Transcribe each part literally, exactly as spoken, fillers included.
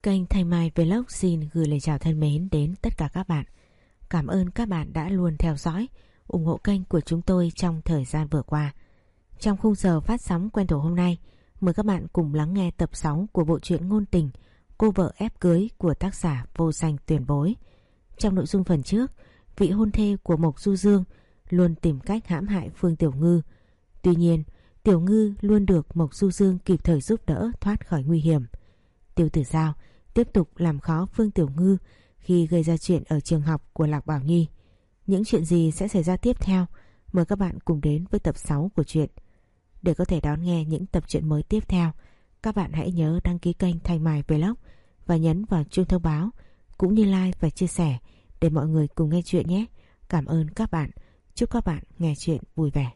Kênh Thanh Mai Vlog xin gửi lời chào thân mến đến tất cả các bạn. Cảm ơn các bạn đã luôn theo dõi, ủng hộ kênh của chúng tôi trong thời gian vừa qua. Trong khung giờ phát sóng quen thuộc hôm nay, mời các bạn cùng lắng nghe tập sáu của bộ truyện ngôn tình Cô vợ ép cưới của tác giả Vô Danh Tuyển Bối. Trong nội dung phần trước, vị hôn thê của Mộc Du Dương luôn tìm cách hãm hại Phương Tiểu Ngư. Tuy nhiên, Tiểu Ngư luôn được Mộc Du Dương kịp thời giúp đỡ thoát khỏi nguy hiểm. Tiêu Tử Giao tiếp tục làm khó Phương Tiểu Ngư khi gây ra chuyện ở trường học của Lạc Bảo Nhi. Những chuyện gì sẽ xảy ra tiếp theo? Mời các bạn cùng đến với tập sáu của truyện. Để có thể đón nghe những tập truyện mới tiếp theo, các bạn hãy nhớ đăng ký kênh Thanh Mai Vlog và nhấn vào chuông thông báo, cũng như like và chia sẻ để mọi người cùng nghe chuyện nhé. Cảm ơn các bạn. Chúc các bạn nghe chuyện vui vẻ.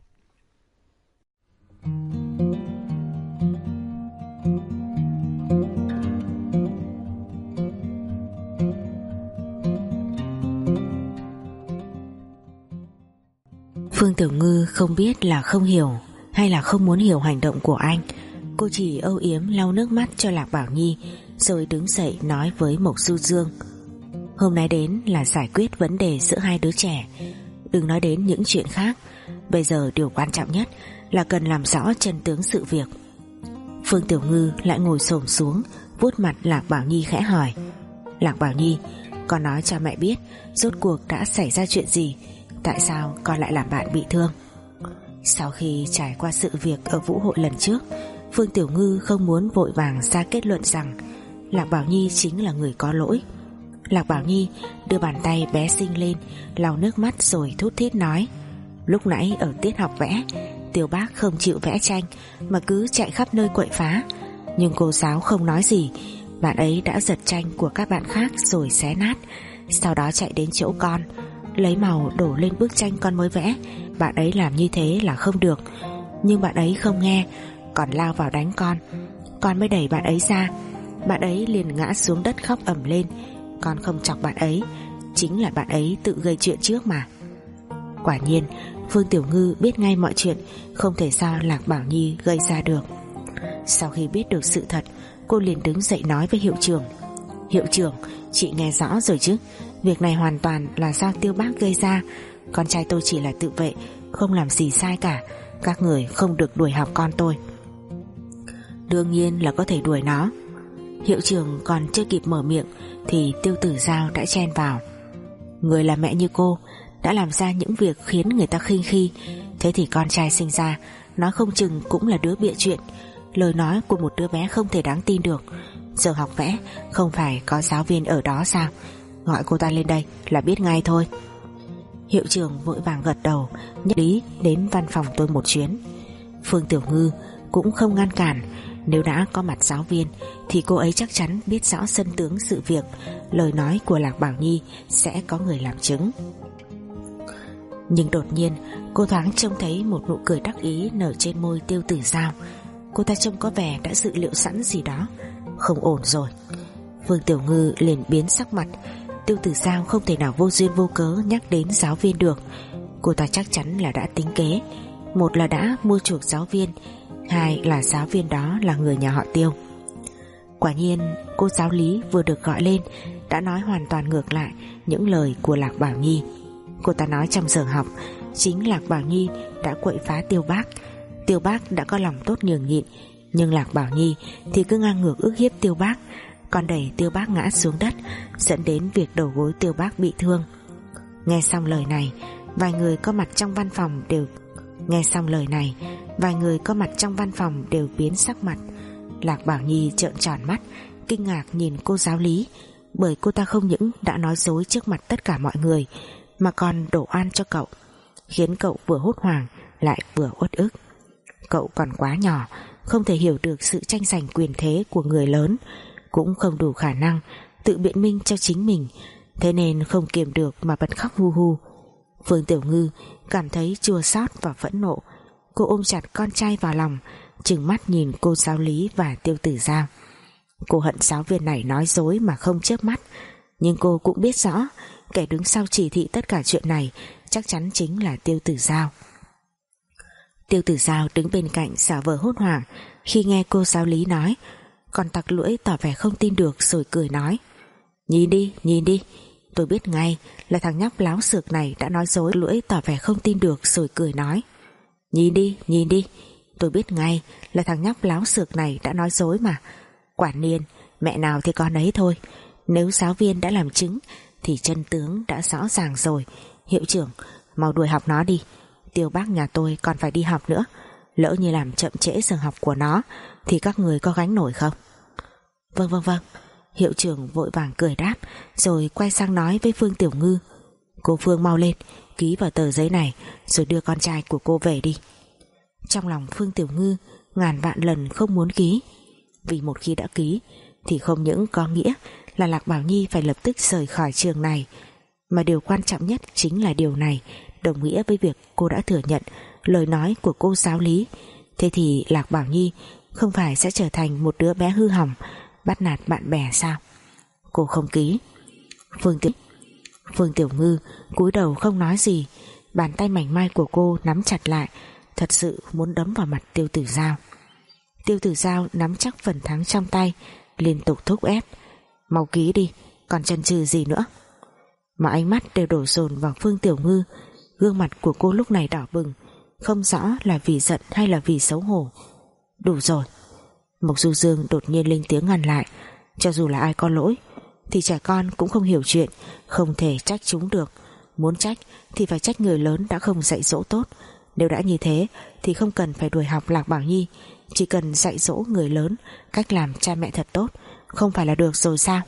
Phương Tiểu Ngư không biết là không hiểu hay là không muốn hiểu hành động của anh. Cô chỉ âu yếm lau nước mắt cho Lạc Bảo Nhi, rồi đứng dậy nói với Mộc Du Dương: Hôm nay đến là giải quyết vấn đề giữa hai đứa trẻ, đừng nói đến những chuyện khác. Bây giờ điều quan trọng nhất là cần làm rõ chân tướng sự việc. Phương Tiểu Ngư lại ngồi xổm xuống, vuốt mặt Lạc Bảo Nhi khẽ hỏi: Lạc Bảo Nhi, con nói cho mẹ biết rốt cuộc đã xảy ra chuyện gì, tại sao con lại làm bạn bị thương? Sau khi trải qua sự việc ở vũ hội lần trước, Phương Tiểu Ngư không muốn vội vàng ra kết luận rằng Lạc Bảo Nhi chính là người có lỗi. Lạc Bảo Nhi đưa bàn tay bé xinh lên, lau nước mắt rồi thút thít nói: Lúc nãy ở tiết học vẽ, Tiểu Bác không chịu vẽ tranh mà cứ chạy khắp nơi quậy phá, nhưng cô giáo không nói gì. Bạn ấy đã giật tranh của các bạn khác rồi xé nát, sau đó chạy đến chỗ con, lấy màu đổ lên bức tranh con mới vẽ. Bạn ấy làm như thế là không được, nhưng bạn ấy không nghe, còn lao vào đánh con. Con mới đẩy bạn ấy ra, bạn ấy liền ngã xuống đất khóc ầm lên. Con không chọc bạn ấy, chính là bạn ấy tự gây chuyện trước mà. Quả nhiên Phương Tiểu Ngư biết ngay mọi chuyện không thể do Lạc Bảo Nhi gây ra được. Sau khi biết được sự thật, cô liền đứng dậy nói với hiệu trưởng: Hiệu trưởng, chị nghe rõ rồi chứ, việc này hoàn toàn là do Tiêu Bác gây ra. Con trai tôi chỉ là tự vệ, không làm gì sai cả. Các người không được đuổi học con tôi. Đương nhiên là có thể đuổi nó. Hiệu trưởng còn chưa kịp mở miệng thì Tiêu Tử Giao đã chen vào: Người là mẹ như cô đã làm ra những việc khiến người ta khinh khi, thế thì con trai sinh ra nói không chừng cũng là đứa bịa chuyện. Lời nói của một đứa bé không thể đáng tin được. Giờ học vẽ không phải có giáo viên ở đó sao? Gọi cô ta lên đây là biết ngay thôi. Hiệu trưởng vội vàng gật đầu, nhất lý đến văn phòng tôi một chuyến. Phương Tiểu Ngư cũng không ngăn cản. Nếu đã có mặt giáo viên thì cô ấy chắc chắn biết rõ sân tướng sự việc. Lời nói của Lạc Bảo Nhi sẽ có người làm chứng. Nhưng đột nhiên cô thoáng trông thấy một nụ cười đắc ý nở trên môi Tiêu Tử Giao. Cô ta trông có vẻ đã dự liệu sẵn gì đó. Không ổn rồi. Phương Tiểu Ngư liền biến sắc mặt. Tiêu Tử Giao không thể nào vô duyên vô cớ nhắc đến giáo viên được. Cô ta chắc chắn là đã tính kế. Một là đã mua chuộc giáo viên, hai là giáo viên đó là người nhà họ Tiêu. Quả nhiên cô giáo lý vừa được gọi lên đã nói hoàn toàn ngược lại những lời của Lạc Bảo Nhi. Cô ta nói trong giờ học chính Lạc Bảo Nhi đã quậy phá Tiêu Bác. Tiêu Bác đã có lòng tốt nhường nhịn, nhưng Lạc Bảo Nhi thì cứ ngang ngược ức hiếp Tiêu Bác, còn đẩy Tiêu Bác ngã xuống đất, dẫn đến việc đầu gối Tiêu Bác bị thương. Nghe xong lời này, vài người có mặt trong văn phòng đều Nghe xong lời này, vài người có mặt trong văn phòng đều biến sắc mặt. Lạc Bảo Nhi trợn tròn mắt, kinh ngạc nhìn cô giáo lý, bởi cô ta không những đã nói dối trước mặt tất cả mọi người, mà còn đổ oan cho cậu, khiến cậu vừa hốt hoảng lại vừa uất ức. Cậu còn quá nhỏ, không thể hiểu được sự tranh giành quyền thế của người lớn, cũng không đủ khả năng tự biện minh cho chính mình, thế nên không kiềm được mà bật khóc hu hu. Phương Tiểu Ngư cảm thấy chua xót và phẫn nộ. Cô ôm chặt con trai vào lòng, trừng mắt nhìn cô giáo lý và Tiêu Tử Giao. Cô hận giáo viên này nói dối mà không chớp mắt, nhưng cô cũng biết rõ kẻ đứng sau chỉ thị tất cả chuyện này chắc chắn chính là Tiêu Tử Giao. Tiêu Tử Giao đứng bên cạnh giả vờ hốt hoảng khi nghe cô giáo lý nói Còn tặc lưỡi tỏ vẻ không tin được rồi cười nói: Nhìn đi, nhìn đi, tôi biết ngay là thằng nhóc láo xược này đã nói dối. Lưỡi tỏ vẻ không tin được rồi cười nói: Nhìn đi, nhìn đi, tôi biết ngay là thằng nhóc láo xược này đã nói dối mà. Quản niên, mẹ nào thì con ấy thôi. Nếu giáo viên đã làm chứng thì chân tướng đã rõ ràng rồi. Hiệu trưởng, mau đuổi học nó đi. Tiêu bác nhà tôi còn phải đi học nữa. Lỡ như làm chậm trễ giờ học của nó thì các người có gánh nổi không? Vâng vâng vâng. Hiệu trưởng vội vàng cười đáp, rồi quay sang nói với Phương Tiểu Ngư: Cô Phương mau lên, ký vào tờ giấy này rồi đưa con trai của cô về đi. Trong lòng Phương Tiểu Ngư ngàn vạn lần không muốn ký, vì một khi đã ký thì không những có nghĩa là Lạc Bảo Nhi phải lập tức rời khỏi trường này, mà điều quan trọng nhất chính là điều này đồng nghĩa với việc cô đã thừa nhận lời nói của cô giáo lý. Thế thì Lạc Bảo Nhi không phải sẽ trở thành một đứa bé hư hỏng bắt nạt bạn bè sao? Cô không ký. Phương Tiểu Phương Tiểu Ngư cúi đầu không nói gì, bàn tay mảnh mai của cô nắm chặt lại, thật sự muốn đấm vào mặt Tiêu Tử Giao. Tiêu Tử Giao nắm chắc phần thắng trong tay, liên tục thúc ép: Mau ký đi, còn chần chừ gì nữa? Mà ánh mắt đều đổ dồn vào Phương Tiểu Ngư. Gương mặt của cô lúc này đỏ bừng, không rõ là vì giận hay là vì xấu hổ. Đủ rồi. Mộc Du Dương đột nhiên lên tiếng ngăn lại: Cho dù là ai có lỗi thì trẻ con cũng không hiểu chuyện, không thể trách chúng được. Muốn trách thì phải trách người lớn đã không dạy dỗ tốt. Nếu đã như thế thì không cần phải đuổi học Lạc Bảo Nhi, chỉ cần dạy dỗ người lớn cách làm cha mẹ thật tốt, không phải là được rồi sao?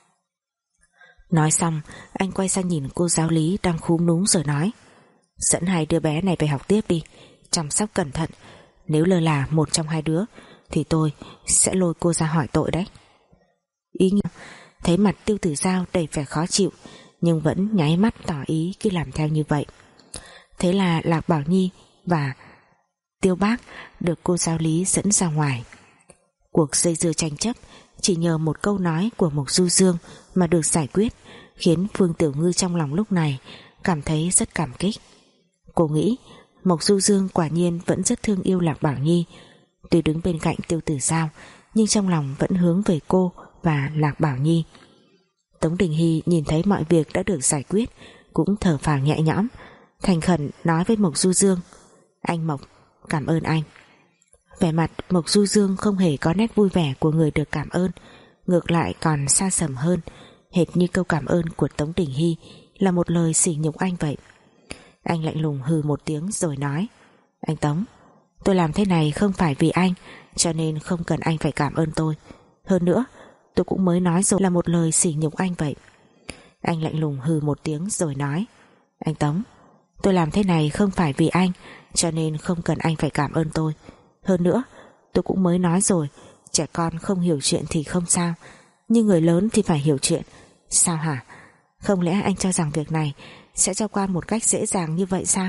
Nói xong, anh quay sang nhìn cô giáo lý đang khúm núm rồi nói: Dẫn hai đứa bé này về học tiếp đi, chăm sóc cẩn thận. Nếu lơ là một trong hai đứa thì tôi sẽ lôi cô ra hỏi tội đấy. Ý nghĩa. Thấy mặt Tiêu Tử Giao đầy vẻ khó chịu, nhưng vẫn nháy mắt tỏ ý khi làm theo như vậy. Thế là Lạc Bảo Nhi và Tiêu Bác được cô giáo lý dẫn ra ngoài. Cuộc dây dưa tranh chấp chỉ nhờ một câu nói của Mộc Du Dương mà được giải quyết, khiến Phương Tiểu Ngư trong lòng lúc này cảm thấy rất cảm kích. Cô nghĩ Mộc Du Dương quả nhiên vẫn rất thương yêu Lạc Bảo Nhi. Tuy đứng bên cạnh Tiêu Tử Giao, nhưng trong lòng vẫn hướng về cô và Lạc Bảo Nhi. Tống Đình Hy nhìn thấy mọi việc đã được giải quyết cũng thở phào nhẹ nhõm, thành khẩn nói với Mộc Du Dương: Anh Mộc, cảm ơn anh. Vẻ mặt Mộc Du Dương không hề có nét vui vẻ của người được cảm ơn, ngược lại còn xa sầm hơn, hệt như câu cảm ơn của Tống Đình Hy là một lời sỉ nhục anh vậy. Anh lạnh lùng hừ một tiếng rồi nói: Anh Tống, tôi làm thế này không phải vì anh, cho nên không cần anh phải cảm ơn tôi. Hơn nữa, tôi cũng mới nói rồi là một lời sỉ nhục anh vậy. Anh lạnh lùng hừ một tiếng rồi nói: Anh Tống, tôi làm thế này không phải vì anh, cho nên không cần anh phải cảm ơn tôi. Hơn nữa, tôi cũng mới nói rồi, trẻ con không hiểu chuyện thì không sao, nhưng người lớn thì phải hiểu chuyện. Sao hả? Không lẽ anh cho rằng việc này sẽ cho qua một cách dễ dàng như vậy sao?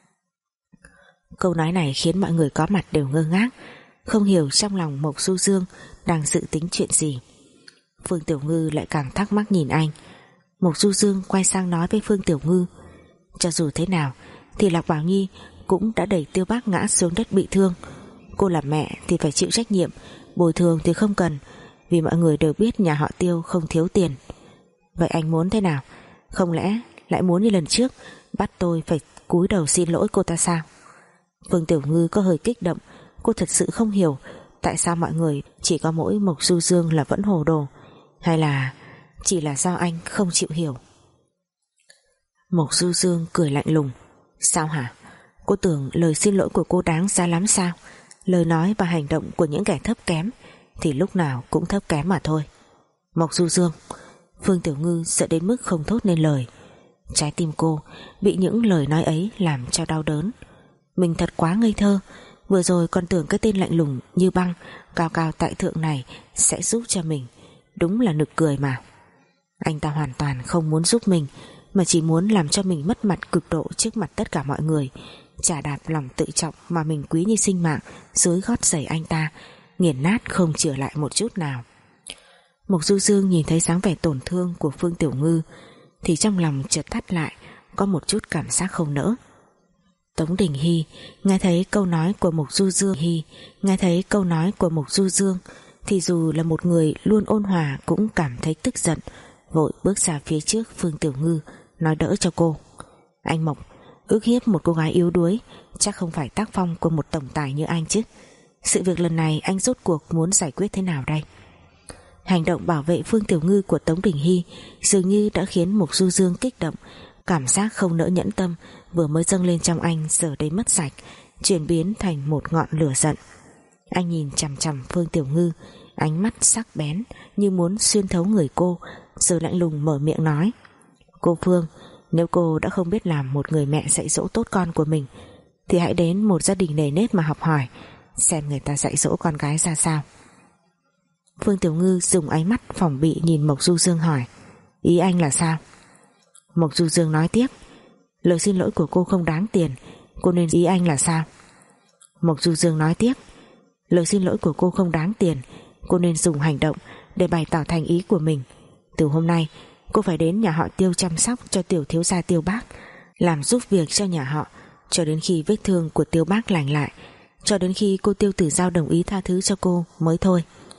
Câu nói này khiến mọi người có mặt đều ngơ ngác, không hiểu trong lòng Mộc Du Dương đang dự tính chuyện gì. Phương Tiểu Ngư lại càng thắc mắc nhìn anh. Mộc Du Dương quay sang nói với Phương Tiểu Ngư: Cho dù thế nào thì Lạc Bảo Nhi cũng đã đẩy Tiêu Bác ngã xuống đất bị thương. Cô là mẹ thì phải chịu trách nhiệm, bồi thường thì không cần, vì mọi người đều biết nhà họ Tiêu không thiếu tiền. Vậy anh muốn thế nào? Không lẽ lại muốn như lần trước bắt tôi phải cúi đầu xin lỗi cô ta sao? Phương Tiểu Ngư có hơi kích động. Cô thật sự không hiểu tại sao mọi người chỉ có mỗi Mộc Du Dương là vẫn hồ đồ, hay là chỉ là do anh không chịu hiểu. Mộc Du Dương cười lạnh lùng: Sao hả? Cô tưởng lời xin lỗi của cô đáng giá lắm sao? Lời nói và hành động của những kẻ thấp kém thì lúc nào cũng thấp kém mà thôi. Mộc Du Dương. Phương Tiểu Ngư sợ đến mức không thốt nên lời. Trái tim cô bị những lời nói ấy làm cho đau đớn. Mình thật quá ngây thơ, vừa rồi còn tưởng cái tên lạnh lùng như băng cao cao tại thượng này sẽ giúp cho mình. Đúng là nực cười mà. Anh ta hoàn toàn không muốn giúp mình, mà chỉ muốn làm cho mình mất mặt cực độ trước mặt tất cả mọi người, chà đạp lòng tự trọng mà mình quý như sinh mạng dưới gót giày anh ta, nghiền nát không chữa lại một chút nào. Mộc Du Dương nhìn thấy dáng vẻ tổn thương của Phương Tiểu Ngư thì trong lòng chợt thắt lại, có một chút cảm giác không nỡ. Tống Đình Hy nghe thấy câu nói của Mộc Du Dương Hy nghe thấy câu nói của Mộc Du Dương thì dù là một người luôn ôn hòa cũng cảm thấy tức giận, vội bước ra phía trước Phương Tiểu Ngư nói đỡ cho cô. Anh Mộc, ức hiếp một cô gái yếu đuối chắc không phải tác phong của một tổng tài như anh chứ. Sự việc lần này anh rốt cuộc muốn giải quyết thế nào đây? Hành động bảo vệ Phương Tiểu Ngư của Tống Đình Hy dường như đã khiến Mộc Du Dương kích động. Cảm giác không nỡ nhẫn tâm vừa mới dâng lên trong anh giờ đây mất sạch, chuyển biến thành một ngọn lửa giận. Anh nhìn chằm chằm Phương Tiểu Ngư, ánh mắt sắc bén như muốn xuyên thấu người cô, rồi lạnh lùng mở miệng nói: Cô Phương, nếu cô đã không biết làm một người mẹ dạy dỗ tốt con của mình thì hãy đến một gia đình nề nếp mà học hỏi, xem người ta dạy dỗ con gái ra sao. Phương Tiểu Ngư dùng ánh mắt phòng bị nhìn Mộc Du Dương hỏi: Ý anh là sao? Mộc Du Dương nói tiếp: Lời xin lỗi của cô không đáng tiền, cô nên ý anh là sao? Mộc Du Dương nói tiếp: Lời xin lỗi của cô không đáng tiền, cô nên dùng hành động để bày tỏ thành ý của mình. Từ hôm nay cô phải đến nhà họ Tiêu chăm sóc cho tiểu thiếu gia Tiêu Bác, làm giúp việc cho nhà họ cho đến khi vết thương của Tiêu Bác lành lại, cho đến khi cô Tiêu Tử Giao đồng ý tha thứ cho cô mới thôi.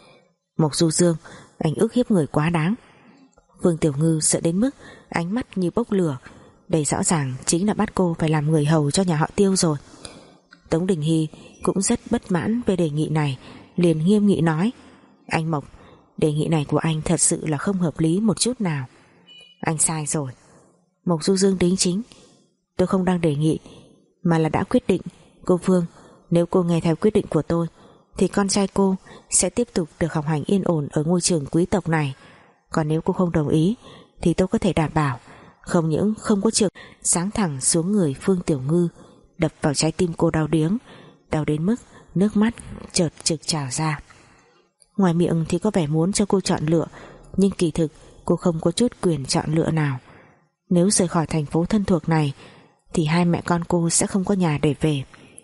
Mộc Du Dương, anh ức hiếp người quá đáng. Phương Tiểu Ngư sợ đến mức ánh mắt như bốc lửa, đây rõ ràng chính là bắt cô phải làm người hầu cho nhà họ Tiêu rồi. Tống Đình Hy cũng rất bất mãn về đề nghị này, liền nghiêm nghị nói: Anh Mộc, đề nghị này của anh thật sự là không hợp lý một chút nào. Anh sai rồi. Mộc Du Dương đính chính: Tôi không đang đề nghị mà là đã quyết định. Cô Phương, nếu cô nghe theo quyết định của tôi thì con trai cô sẽ tiếp tục được học hành yên ổn ở ngôi trường quý tộc này. Còn nếu cô không đồng ý thì tôi có thể đảm bảo không những không có trường sáng thẳng xuống người Phương Tiểu Ngư, đập vào trái tim cô đau điếng, đau đến mức nước mắt chợt trực trào ra. Ngoài miệng thì có vẻ muốn cho cô chọn lựa, nhưng kỳ thực cô không có chút quyền chọn lựa nào. Nếu rời khỏi thành phố thân thuộc này thì hai mẹ con cô sẽ không có nhà để về.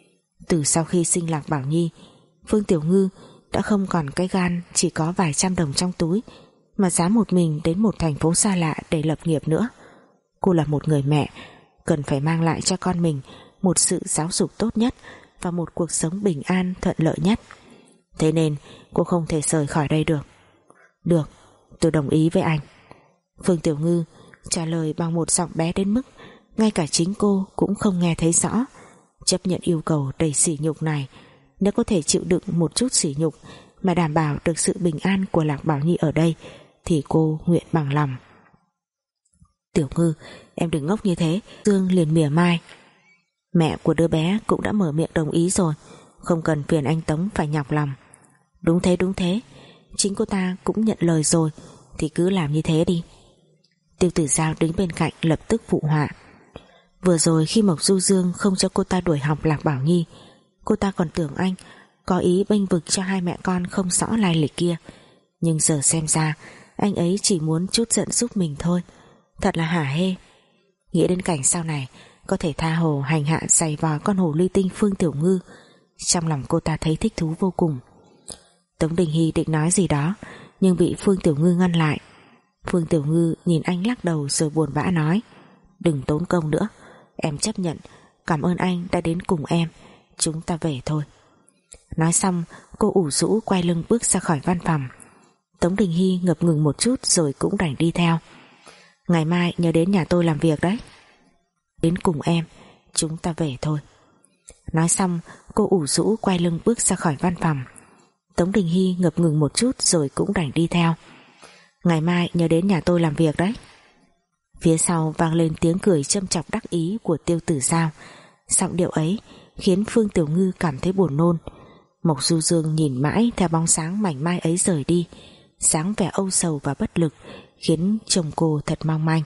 Từ sau khi sinh Lạc Bảo Nhi, Phương Tiểu Ngư đã không còn cái gan chỉ có vài trăm đồng trong túi mà dám một mình đến một thành phố xa lạ để lập nghiệp nữa. Cô là một người mẹ, cần phải mang lại cho con mình một sự giáo dục tốt nhất và một cuộc sống bình an thuận lợi nhất. Thế nên cô không thể rời khỏi đây được. Được, tôi đồng ý với anh. Phương Tiểu Ngư trả lời bằng một giọng bé đến mức ngay cả chính cô cũng không nghe thấy rõ. Chấp nhận yêu cầu đầy sỉ nhục này, nếu có thể chịu đựng một chút sỉ nhục mà đảm bảo được sự bình an của Lạc Bảo Nhi ở đây thì cô nguyện bằng lòng. Tiểu Ngư, em đừng ngốc như thế. Dương liền mỉa mai: Mẹ của đứa bé cũng đã mở miệng đồng ý rồi, không cần phiền anh Tống phải nhọc lòng. Đúng thế đúng thế, chính cô ta cũng nhận lời rồi thì cứ làm như thế đi. Tiêu Tử Giao đứng bên cạnh lập tức phụ họa. Vừa rồi khi Mộc Du Dương không cho cô ta đuổi học Lạc Bảo Nhi, cô ta còn tưởng anh có ý bênh vực cho hai mẹ con không rõ lai lịch kia, nhưng giờ xem ra anh ấy chỉ muốn chút giận giúp mình thôi. Thật là hả hê. Nghĩ đến cảnh sau này có thể tha hồ hành hạ giày vò con hồ ly tinh Phương Tiểu Ngư, trong lòng cô ta thấy thích thú vô cùng. Tống Đình Hy định nói gì đó nhưng bị Phương Tiểu Ngư ngăn lại. Phương Tiểu Ngư nhìn anh lắc đầu rồi buồn bã nói: Đừng tốn công nữa, em chấp nhận, cảm ơn anh đã đến cùng em, chúng ta về thôi. Nói xong cô ủ rũ quay lưng bước ra khỏi văn phòng. Tống Đình Hy ngập ngừng một chút rồi cũng đành đi theo. Ngày mai nhớ đến nhà tôi làm việc đấy. Đến cùng em, chúng ta về thôi. Nói xong cô ủ rũ quay lưng bước ra khỏi văn phòng. Tống Đình Hy ngập ngừng một chút rồi cũng đành đi theo. Ngày mai nhớ đến nhà tôi làm việc đấy. Phía sau vang lên tiếng cười châm chọc đắc ý của Tiêu Tử Giao. Giọng điệu ấy khiến Phương Tiểu Ngư cảm thấy buồn nôn. Mộc Du Dương nhìn mãi theo bóng sáng mảnh mai ấy rời đi, dáng vẻ âu sầu và bất lực khiến chồng cô thật mong manh.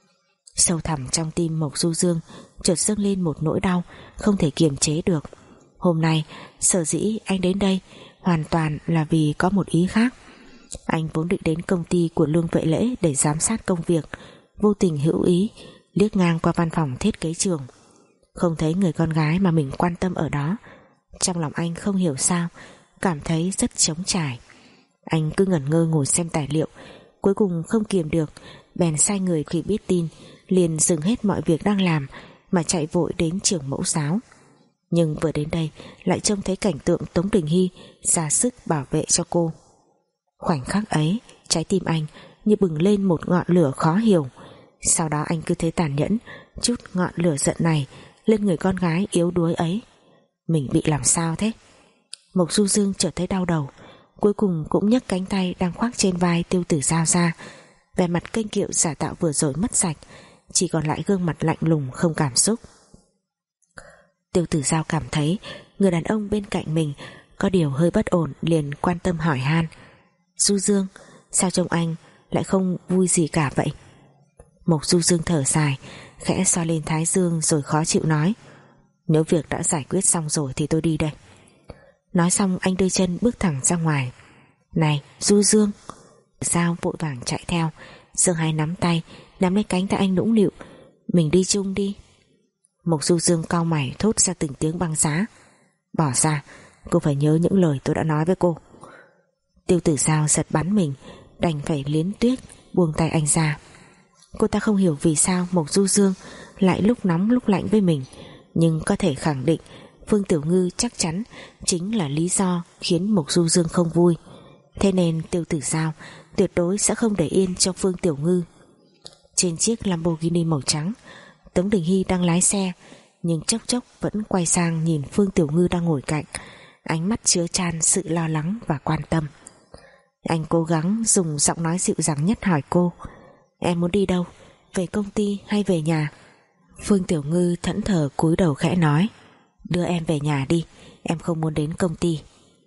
Sâu thẳm trong tim Mộc Du Dương chợt dâng lên một nỗi đau không thể kiềm chế được. Hôm nay sở dĩ anh đến đây hoàn toàn là vì có một ý khác. Anh vốn định đến công ty của Lương Vệ Lễ để giám sát công việc, vô tình hữu ý liếc ngang qua văn phòng thiết kế trường, không thấy người con gái mà mình quan tâm ở đó. Trong lòng anh không hiểu sao cảm thấy rất trống trải. Anh cứ ngẩn ngơ ngồi xem tài liệu, cuối cùng không kiềm được bèn sai người khi biết tin liền dừng hết mọi việc đang làm mà chạy vội đến trường mẫu giáo. Nhưng vừa đến đây lại trông thấy cảnh tượng Tống Đình Hy ra sức bảo vệ cho cô. Khoảnh khắc ấy, trái tim anh như bừng lên một ngọn lửa khó hiểu. Sau đó anh cứ thế tàn nhẫn chút ngọn lửa giận này lên người con gái yếu đuối ấy. Mình bị làm sao thế? Mộc Du Dương chợt thấy đau đầu, cuối cùng cũng nhấc cánh tay đang khoác trên vai Tiêu Tử Giao ra. Vẻ mặt kênh kiệu giả tạo vừa rồi mất sạch, chỉ còn lại gương mặt lạnh lùng không cảm xúc. Tiêu Tử Giao cảm thấy người đàn ông bên cạnh mình có điều hơi bất ổn, liền quan tâm hỏi han: Du Dương, sao trông anh lại không vui gì cả vậy? Mộc Du Dương thở dài, khẽ xoa lên thái dương rồi khó chịu nói: Nếu việc đã giải quyết xong rồi thì tôi đi đây. Nói xong anh đưa chân bước thẳng ra ngoài. Này Du Dương! Giao vội vàng chạy theo, giơ hai nắm tay nắm lấy cánh tay anh nũng nịu: Mình đi chung đi. Mộc Du Dương cau mày thốt ra từng tiếng băng giá: Bỏ ra, cô phải nhớ những lời tôi đã nói với cô. Tiêu Tử Giao giật bắn mình, đành phải liến tuyết buông tay anh ra. Cô ta không hiểu vì sao Mộc Du Dương lại lúc nóng lúc lạnh với mình, nhưng có thể khẳng định Phương Tiểu Ngư chắc chắn chính là lý do khiến Mộc Du Dương không vui. Thế nên Tiêu Tử Giao tuyệt đối sẽ không để yên cho Phương Tiểu Ngư. Trên chiếc Lamborghini màu trắng, Tống Đình Hy đang lái xe, nhưng chốc chốc vẫn quay sang nhìn Phương Tiểu Ngư đang ngồi cạnh, ánh mắt chứa chan sự lo lắng và quan tâm. Anh cố gắng dùng giọng nói dịu dàng nhất hỏi cô: Em muốn đi đâu? Về công ty hay về nhà? Phương Tiểu Ngư thẫn thờ cúi đầu khẽ nói: Đưa em về nhà đi, em không muốn đến công ty.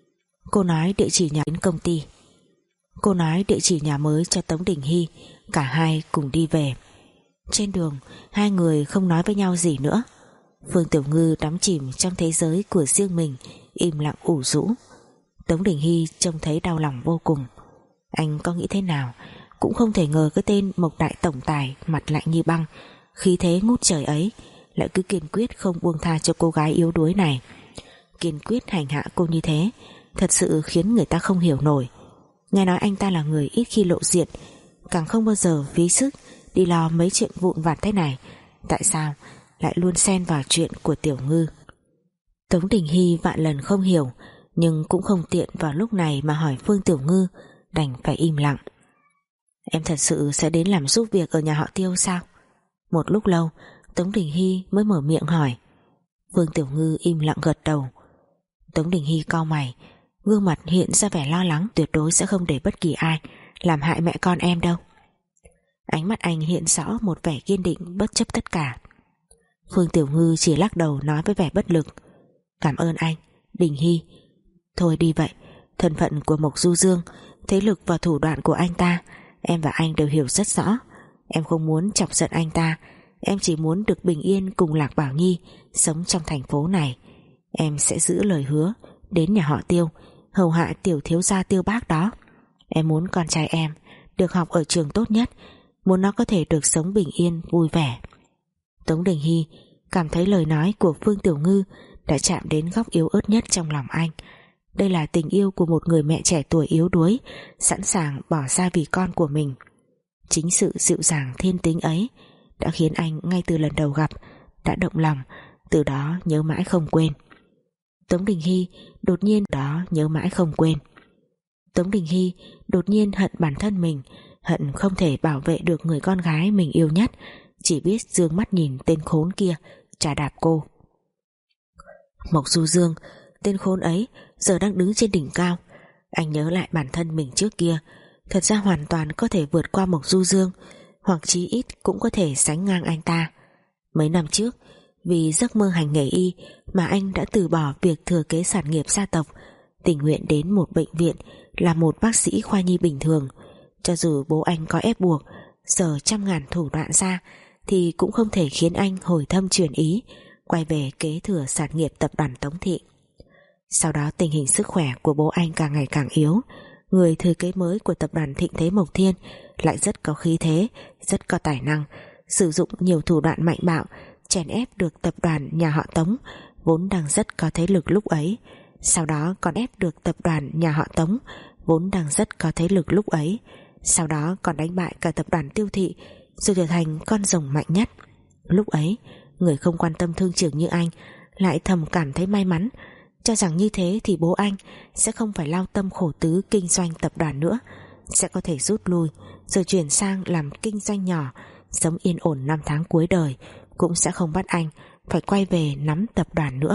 Cô nói địa chỉ nhà đến công ty. Cô nói địa chỉ nhà mới cho Tống Đình Hy. Cả hai cùng đi về. Trên đường hai người không nói với nhau gì nữa. Phương Tiểu Ngư đắm chìm trong thế giới của riêng mình, im lặng ủ rũ. Tống Đình Hy trông thấy đau lòng vô cùng. Anh có nghĩ thế nào cũng không thể ngờ cái tên Mộc đại tổng tài mặt lạnh như băng, khí thế ngút trời ấy lại cứ kiên quyết không buông tha cho cô gái yếu đuối này. Kiên quyết hành hạ cô như thế thật sự khiến người ta không hiểu nổi. Nghe nói anh ta là người ít khi lộ diện, càng không bao giờ phí sức đi lo mấy chuyện vụn vặt thế này, tại sao lại luôn xen vào chuyện của Tiểu Ngư? Tống Đình Hy vạn lần không hiểu, nhưng cũng không tiện vào lúc này mà hỏi Phương Tiểu Ngư, đành phải im lặng. Em thật sự sẽ đến làm giúp việc ở nhà họ Tiêu sao? Một lúc lâu Tống Đình Hy mới mở miệng hỏi. Phương Tiểu Ngư im lặng gật đầu. Tống Đình Hy cau mày, gương mặt hiện ra vẻ lo lắng. Tuyệt đối sẽ không để bất kỳ ai làm hại mẹ con em đâu. Ánh mắt anh hiện rõ một vẻ kiên định bất chấp tất cả. Phương Tiểu Ngư chỉ lắc đầu nói với vẻ bất lực: Cảm ơn anh, Đình Hy. Thôi đi vậy, thân phận của Mộc Du Dương, thế lực và thủ đoạn của anh ta em và anh đều hiểu rất rõ. Em không muốn chọc giận anh ta, em chỉ muốn được bình yên cùng Lạc Bảo Nhi sống trong thành phố này. Em sẽ giữ lời hứa đến nhà họ Tiêu, hầu hạ tiểu thiếu gia Tiêu Bác đó. Em muốn con trai em được học ở trường tốt nhất, muốn nó có thể được sống bình yên vui vẻ. Tống Đình Hy cảm thấy lời nói của Phương Tiểu Ngư đã chạm đến góc yếu ớt nhất trong lòng anh. Đây là tình yêu của một người mẹ trẻ tuổi yếu đuối, sẵn sàng bỏ ra vì con của mình. Chính sự dịu dàng thiên tính ấy đã khiến anh ngay từ lần đầu gặp đã động lòng, từ đó nhớ mãi không quên. Tống Đình Hy đột nhiên đó nhớ mãi không quên. Tống Đình Hy đột nhiên hận bản thân mình, hận không thể bảo vệ được người con gái mình yêu nhất, chỉ biết dương mắt nhìn tên khốn kia chà đạp cô. Mộc Du Dương, tên khốn ấy giờ đang đứng trên đỉnh cao. Anh nhớ lại bản thân mình trước kia, thật ra hoàn toàn có thể vượt qua Mộc Du Dương, hoặc chí ít cũng có thể sánh ngang anh ta. Mấy năm trước, vì giấc mơ hành nghề y mà anh đã từ bỏ việc thừa kế sản nghiệp gia tộc, tình nguyện đến một bệnh viện là một bác sĩ khoa nhi bình thường. Cho dù bố anh có ép buộc giờ trăm ngàn thủ đoạn ra, thì cũng không thể khiến anh hồi thâm chuyển ý, quay về kế thừa sản nghiệp tập đoàn Tống Thị. Sau đó tình hình sức khỏe của bố anh càng ngày càng yếu. Người thừa kế mới của tập đoàn Thịnh Thế Mộc Thiên lại rất có khí thế, rất có tài năng, sử dụng nhiều thủ đoạn mạnh bạo, chèn ép được tập đoàn nhà họ Tống vốn đang rất có thế lực lúc ấy. Sau đó còn ép được tập đoàn nhà họ Tống vốn đang rất có thế lực lúc ấy. Sau đó còn đánh bại cả tập đoàn Tiêu Thị, rồi trở thành con rồng mạnh nhất. Lúc ấy người không quan tâm thương trường như anh lại thầm cảm thấy may mắn, Cho rằng như thế thì bố anh sẽ không phải lao tâm khổ tứ kinh doanh tập đoàn nữa, sẽ có thể rút lui rồi chuyển sang làm kinh doanh nhỏ, sống yên ổn năm tháng cuối đời, cũng sẽ không bắt anh phải quay về nắm tập đoàn nữa.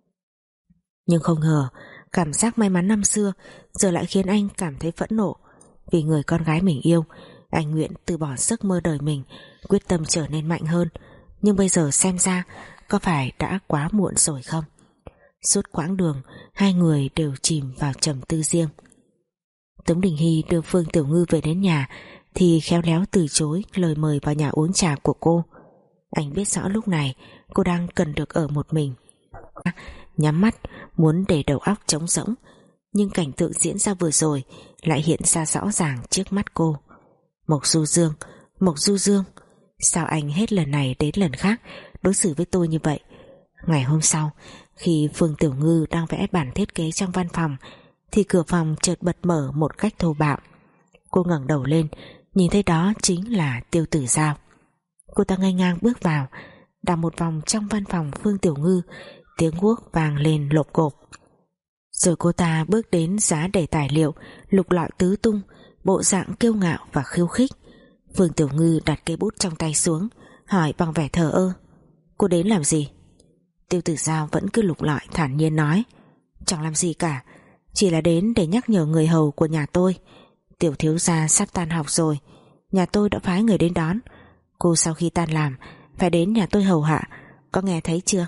Nhưng không ngờ cảm giác may mắn năm xưa giờ lại khiến anh cảm thấy phẫn nộ. Vì người con gái mình yêu, anh nguyện từ bỏ giấc mơ đời mình, quyết tâm trở nên mạnh hơn. Nhưng bây giờ xem ra có phải đã quá muộn rồi không? Suốt quãng đường hai người đều chìm vào trầm tư riêng. Tống Đình Hy đưa Phương Tiểu Ngư về đến nhà thì khéo léo từ chối lời mời vào nhà uống trà của cô. Anh biết rõ lúc này cô đang cần được ở một mình. Nhắm mắt muốn để đầu óc trống rỗng, nhưng cảnh tượng diễn ra vừa rồi lại hiện ra rõ ràng trước mắt cô. Mộc Du Dương, Mộc Du Dương, sao anh hết lần này đến lần khác đối xử với tôi như vậy? Ngày hôm sau, khi Phương Tiểu Ngư đang vẽ bản thiết kế trong văn phòng thì cửa phòng chợt bật mở một cách thô bạo. Cô ngẩng đầu lên, nhìn thấy đó chính là Tiêu Tử Giao. Cô ta nghênh ngang bước vào, đảo một vòng trong văn phòng Phương Tiểu Ngư, tiếng guốc vang lên lộp cộp. Rồi cô ta bước đến giá để tài liệu, lục lọi tứ tung, bộ dạng kiêu ngạo và khiêu khích. Phương Tiểu Ngư đặt cây bút trong tay xuống, hỏi bằng vẻ thờ ơ: cô đến làm gì? Tiêu Tử Giao vẫn cứ lục lọi, thản nhiên nói: chẳng làm gì cả, chỉ là đến để nhắc nhở người hầu của nhà tôi. Tiểu thiếu gia sắp tan học rồi, nhà tôi đã phái người đến đón cô, sau khi tan làm phải đến nhà tôi hầu hạ, có nghe thấy chưa?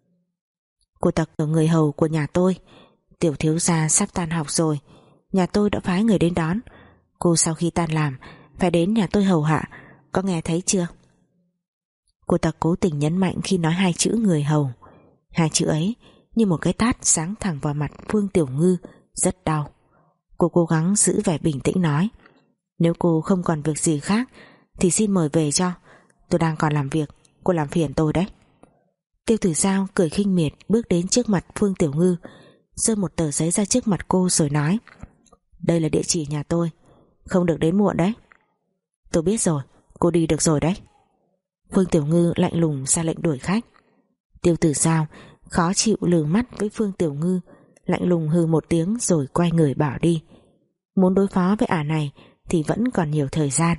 Cô ta ở người hầu của nhà tôi. Tiểu thiếu gia sắp tan học rồi, nhà tôi đã phái người đến đón cô, sau khi tan làm phải đến nhà tôi hầu hạ, có nghe thấy chưa? Cô ta cố tình nhấn mạnh khi nói hai chữ người hầu. Hai chữ ấy như một cái tát giáng thẳng vào mặt Phương Tiểu Ngư, rất đau. Cô cố gắng giữ vẻ bình tĩnh nói: nếu cô không còn việc gì khác thì xin mời về cho, tôi đang còn làm việc, cô làm phiền tôi đấy. Tiêu Tử Giao cười khinh miệt bước đến trước mặt Phương Tiểu Ngư, giơ một tờ giấy ra trước mặt cô rồi nói: đây là địa chỉ nhà tôi, không được đến muộn đấy. Tôi biết rồi, cô đi được rồi đấy. Phương Tiểu Ngư lạnh lùng ra lệnh đuổi khách. Tiêu Tử Giao khó chịu lườm mắt với Phương Tiểu Ngư, lạnh lùng hừ một tiếng rồi quay người bỏ đi. Muốn đối phó với ả này thì vẫn còn nhiều thời gian.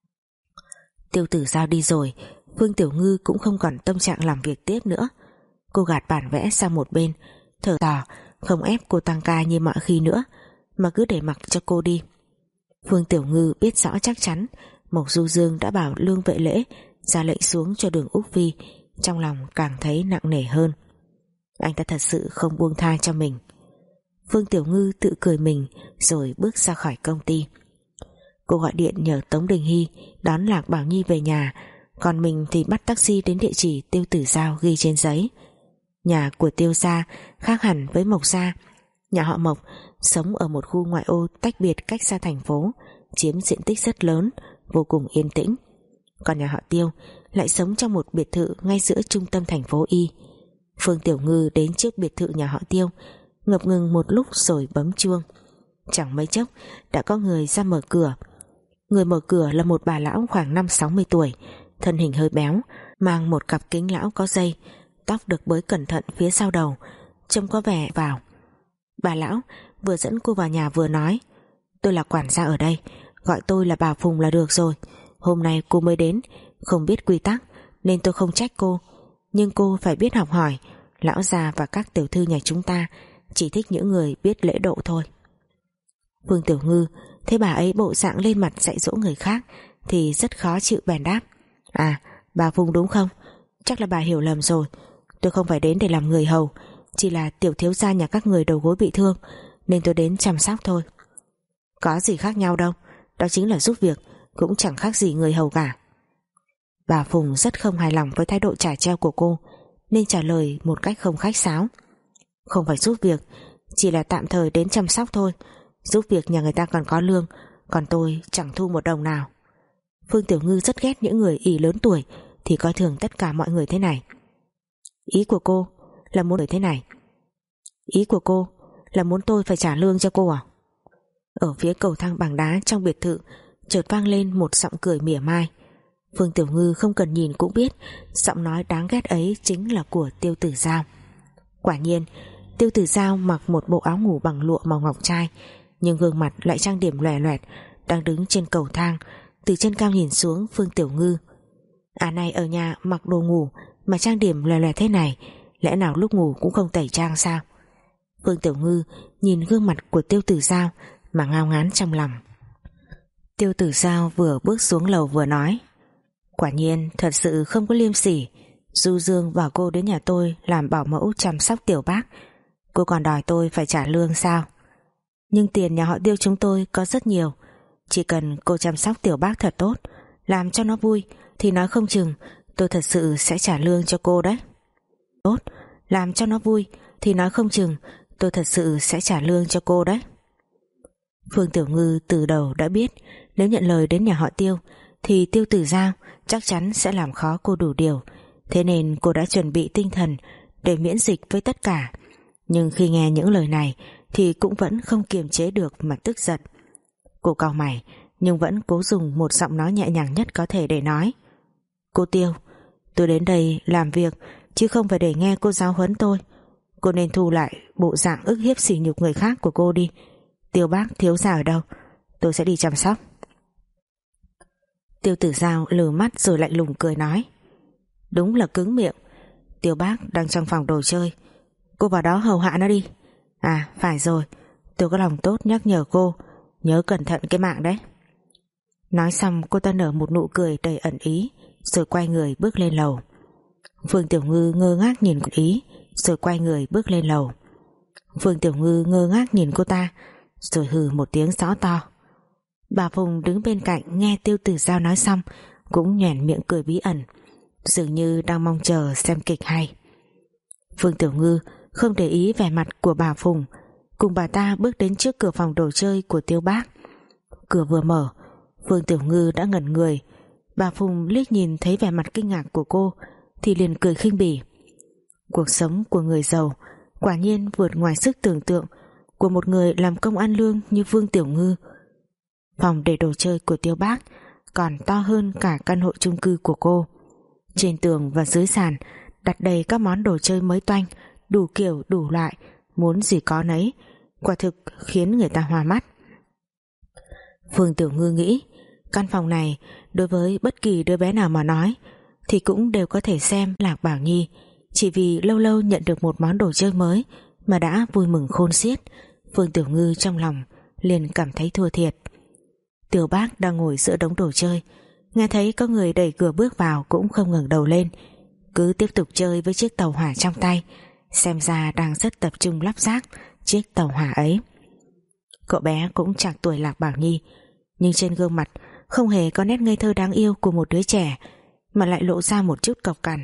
Tiêu Tử Giao đi rồi, Phương Tiểu Ngư cũng không còn tâm trạng làm việc tiếp nữa. Cô gạt bản vẽ sang một bên, thở tỏ không ép cô tăng ca như mọi khi nữa, mà cứ để mặc cho cô đi. Phương Tiểu Ngư biết rõ chắc chắn Mộc Du Dương đã bảo Lương Vệ Lễ ra lệnh xuống cho Đường Úc Phi, trong lòng càng thấy nặng nề hơn. Anh ta thật sự không buông tha cho mình. Phương Tiểu Ngư tự cười mình rồi bước ra khỏi công ty. Cô gọi điện nhờ Tống Đình Hy đón Lạc Bảo Nhi về nhà, còn mình thì bắt taxi đến địa chỉ Tiêu Tử Giao ghi trên giấy. Nhà của Tiêu gia khác hẳn với Mộc gia. Nhà họ Mộc sống ở một khu ngoại ô tách biệt cách xa thành phố, chiếm diện tích rất lớn, vô cùng yên tĩnh. Còn nhà họ Tiêu lại sống trong một biệt thự ngay giữa trung tâm thành phố Y. Phương Tiểu Ngư đến trước biệt thự nhà họ Tiêu, ngập ngừng một lúc rồi bấm chuông. Chẳng mấy chốc đã có người ra mở cửa. Người mở cửa là một bà lão khoảng năm sáu mươi tuổi, thân hình hơi béo, mang một cặp kính lão có dây, tóc được bới cẩn thận phía sau đầu, trông có vẻ vào. Bà lão vừa dẫn cô vào nhà vừa nói: tôi là quản gia ở đây, gọi tôi là bà Phùng là được rồi. Hôm nay cô mới đến, không biết quy tắc nên tôi không trách cô, nhưng cô phải biết học hỏi. Lão già và các tiểu thư nhà chúng ta chỉ thích những người biết lễ độ thôi. Phương Tiểu Ngư thấy bà ấy bộ dạng lên mặt dạy dỗ người khác thì rất khó chịu, bèn đáp: à, bà Phùng đúng không? Chắc là bà hiểu lầm rồi, tôi không phải đến để làm người hầu, chỉ là tiểu thiếu gia nhà các người đầu gối bị thương nên tôi đến chăm sóc thôi. Có gì khác nhau đâu, đó chính là giúp việc, cũng chẳng khác gì người hầu cả. Bà Phùng rất không hài lòng với thái độ trả treo của cô nên trả lời một cách không khách sáo: không phải giúp việc, chỉ là tạm thời đến chăm sóc thôi. Giúp việc nhà người ta còn có lương, còn tôi chẳng thu một đồng nào. Phương Tiểu Ngư rất ghét những người ỷ lớn tuổi thì coi thường tất cả mọi người thế này. Ý của cô là muốn đổi thế này Ý của cô là muốn tôi phải trả lương cho cô à? Ở phía cầu thang bằng đá trong biệt thự chợt vang lên một giọng cười mỉa mai. Phương Tiểu Ngư không cần nhìn cũng biết giọng nói đáng ghét ấy chính là của Tiêu Tử Giao. Quả nhiên Tiêu Tử Giao mặc một bộ áo ngủ bằng lụa màu ngọc trai, nhưng gương mặt lại trang điểm lòe loẹt, đang đứng trên cầu thang, từ trên cao nhìn xuống Phương Tiểu Ngư. À này, ở nhà mặc đồ ngủ mà trang điểm lòe loẹt thế này, lẽ nào lúc ngủ cũng không tẩy trang sao? Phương Tiểu Ngư nhìn gương mặt của Tiêu Tử Giao mà ngao ngán trong lòng. Tiêu Tử Giao vừa bước xuống lầu vừa nói: quả nhiên thật sự không có liêm sỉ. Du Dương bảo cô đến nhà tôi làm bảo mẫu chăm sóc Tiểu Bác, cô còn đòi tôi phải trả lương sao? Nhưng tiền nhà họ Tiêu chúng tôi có rất nhiều, chỉ cần cô chăm sóc Tiểu Bác thật tốt, làm cho nó vui, thì nói không chừng tôi thật sự sẽ trả lương cho cô đấy. Tốt, làm cho nó vui thì nói không chừng tôi thật sự sẽ trả lương cho cô đấy. Phương Tiểu Ngư từ đầu đã biết nếu nhận lời đến nhà họ Tiêu thì Tiêu Tử Giao chắc chắn sẽ làm khó cô đủ điều, thế nên cô đã chuẩn bị tinh thần để miễn dịch với tất cả. Nhưng khi nghe những lời này thì cũng vẫn không kiềm chế được mà tức giận. Cô cau mày nhưng vẫn cố dùng một giọng nói nhẹ nhàng nhất có thể để nói: cô Tiêu, tôi đến đây làm việc chứ không phải để nghe cô giáo huấn tôi. Cô nên thu lại bộ dạng ức hiếp sỉ nhục người khác của cô đi. Tiêu Bác thiếu gia ở đâu, tôi sẽ đi chăm sóc. Tiêu Tử Giao lừ mắt rồi lạnh lùng cười nói: đúng là cứng miệng. Tiêu Bác đang trong phòng đồ chơi, cô vào đó hầu hạ nó đi. À phải rồi, tôi có lòng tốt nhắc nhở cô, nhớ cẩn thận cái mạng đấy. Nói xong cô ta nở một nụ cười đầy ẩn ý, rồi quay người bước lên lầu. Phương Tiểu Ngư ngơ ngác nhìn cô ý, rồi quay người bước lên lầu. Phương Tiểu Ngư ngơ ngác nhìn cô ta, rồi hừ một tiếng rõ to. Bà Phùng đứng bên cạnh nghe Tiêu Tử Giao nói xong cũng nhoẻn miệng cười bí ẩn, dường như đang mong chờ xem kịch hay. Phương Tiểu Ngư không để ý vẻ mặt của bà Phùng, cùng bà ta bước đến trước cửa phòng đồ chơi của Tiêu Bác. Cửa vừa mở, Phương Tiểu Ngư đã ngẩn người. Bà Phùng liếc nhìn thấy vẻ mặt kinh ngạc của cô thì liền cười khinh bỉ. Cuộc sống của người giàu quả nhiên vượt ngoài sức tưởng tượng của một người làm công ăn lương như Phương Tiểu Ngư. Phòng để đồ chơi của Tiêu Bác còn to hơn cả căn hộ chung cư của cô. Trên tường và dưới sàn đặt đầy các món đồ chơi mới toanh, đủ kiểu đủ loại, muốn gì có nấy, quả thực khiến người ta hoa mắt. Phương Tiểu Ngư nghĩ căn phòng này đối với bất kỳ đứa bé nào mà nói thì cũng đều có thể xem Lạc Bảo Nhi, chỉ vì lâu lâu nhận được một món đồ chơi mới mà đã vui mừng khôn xiết. Phương Tiểu Ngư trong lòng liền cảm thấy thua thiệt. Tiểu Bác đang ngồi giữa đống đồ chơi, nghe thấy có người đẩy cửa bước vào cũng không ngẩng đầu lên, cứ tiếp tục chơi với chiếc tàu hỏa trong tay, xem ra đang rất tập trung lắp ráp chiếc tàu hỏa ấy. Cậu bé cũng chạc tuổi Lạc Bảo Nhi, nhưng trên gương mặt không hề có nét ngây thơ đáng yêu của một đứa trẻ, mà lại lộ ra một chút cộc cằn.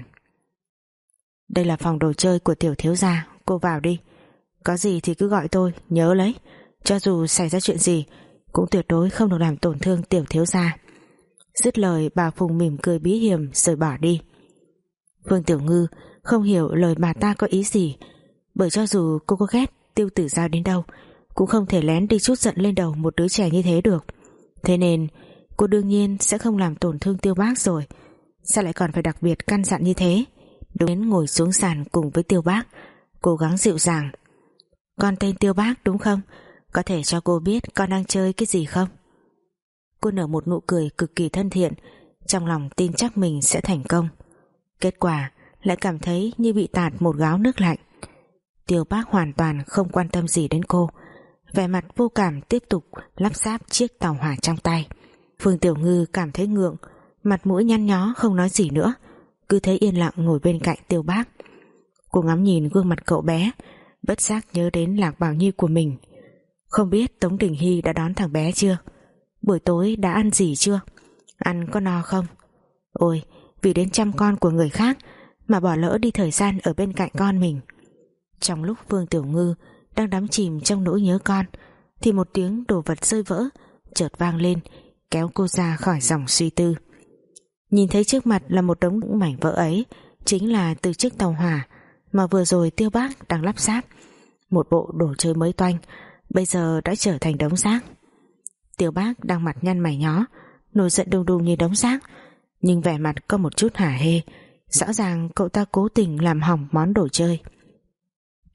Đây là phòng đồ chơi của tiểu thiếu gia, cô vào đi. Có gì thì cứ gọi tôi, nhớ lấy, cho dù xảy ra chuyện gì cũng tuyệt đối không được làm tổn thương tiểu thiếu gia. Dứt lời, bà Phùng mỉm cười bí hiểm rồi bỏ đi. Phương Tiểu Ngư không hiểu lời bà ta có ý gì, bởi cho dù cô có ghét Tiêu Tử Giao đến đâu cũng không thể lén đi chút giận lên đầu một đứa trẻ như thế được. Thế nên cô đương nhiên sẽ không làm tổn thương Tiêu Bác rồi, sao lại còn phải đặc biệt căn dặn như thế. Đến ngồi xuống sàn cùng với Tiêu Bác, cố gắng dịu dàng: con tên Tiêu Bác đúng không? Có thể cho cô biết con đang chơi cái gì không? Cô nở một nụ cười cực kỳ thân thiện, trong lòng tin chắc mình sẽ thành công. Kết quả lại cảm thấy như bị tạt một gáo nước lạnh. Tiêu Bác hoàn toàn không quan tâm gì đến cô, vẻ mặt vô cảm tiếp tục lắp ráp chiếc tàu hỏa trong tay. Phương Tiểu Ngư cảm thấy ngượng, mặt mũi nhăn nhó không nói gì nữa, cứ thế yên lặng ngồi bên cạnh Tiêu Bác. Cô ngắm nhìn gương mặt cậu bé, bất giác nhớ đến Lạc Bảo Nhi của mình. Không biết Tống Đình Hy đã đón thằng bé chưa? Buổi tối đã ăn gì chưa? Ăn có no không? Ôi, vì đến chăm con của người khác mà bỏ lỡ đi thời gian ở bên cạnh con mình. Trong lúc Phương Tiểu Ngư đang đắm chìm trong nỗi nhớ con thì một tiếng đồ vật rơi vỡ chợt vang lên, kéo cô ra khỏi dòng suy tư. Nhìn thấy trước mặt là một đống mảnh vỡ ấy chính là từ chiếc tàu hỏa mà vừa rồi Tiêu Bác đang lắp ráp. Một bộ đồ chơi mới toanh bây giờ đã trở thành đống rác. Tiêu Bác đang mặt nhăn mày nhó, nổi giận đùng đùng như đống rác, nhưng vẻ mặt có một chút hả hê, rõ ràng cậu ta cố tình làm hỏng món đồ chơi.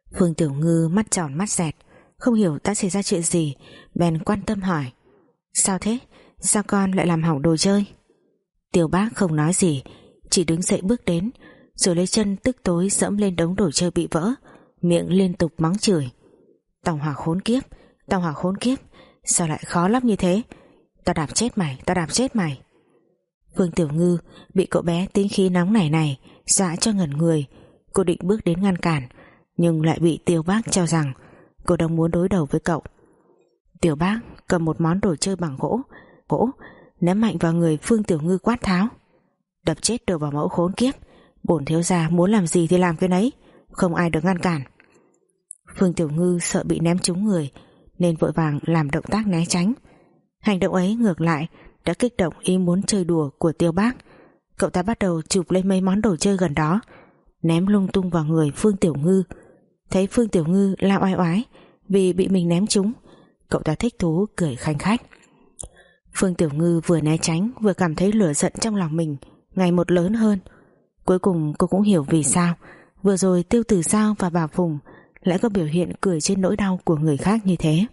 Phương Tiểu Ngư mắt tròn mắt dẹt, không hiểu đã xảy ra chuyện gì, bèn quan tâm hỏi: Sao thế? Sao con lại làm hỏng đồ chơi? Tiêu Bác không nói gì, chỉ đứng dậy bước đến, rồi lấy chân tức tối dẫm lên đống đồ chơi bị vỡ, miệng liên tục mắng chửi: Tàu hỏa khốn kiếp, tàu hỏa khốn kiếp, sao lại khó lắm như thế? Tao đạp chết mày, tao đạp chết mày. Phương Tiểu Ngư bị cậu bé tính khí nóng nảy này dọa cho ngẩn người. Cô định bước đến ngăn cản, nhưng lại bị Tiêu Bác cho rằng cô đang muốn đối đầu với cậu. Tiêu Bác cầm một món đồ chơi bằng gỗ gỗ ném mạnh vào người Phương Tiểu Ngư, quát tháo: Đập chết đồ bảo mẫu khốn kiếp, bổn thiếu gia muốn làm gì thì làm cái nấy, không ai được ngăn cản. Phương Tiểu Ngư sợ bị ném trúng người nên vội vàng làm động tác né tránh. Hành động ấy ngược lại đã kích động ý muốn chơi đùa của Tiêu Bác. Cậu ta bắt đầu chụp lên mấy món đồ chơi gần đó, ném lung tung vào người Phương Tiểu Ngư. Thấy Phương Tiểu Ngư la oai oái vì bị mình ném trúng, cậu ta thích thú cười khanh khách. Phương Tiểu Ngư vừa né tránh vừa cảm thấy lửa giận trong lòng mình ngày một lớn hơn. Cuối cùng cô cũng hiểu vì sao vừa rồi Tiêu Tử Giao và bà Phùng lại có biểu hiện cười trên nỗi đau của người khác như thế.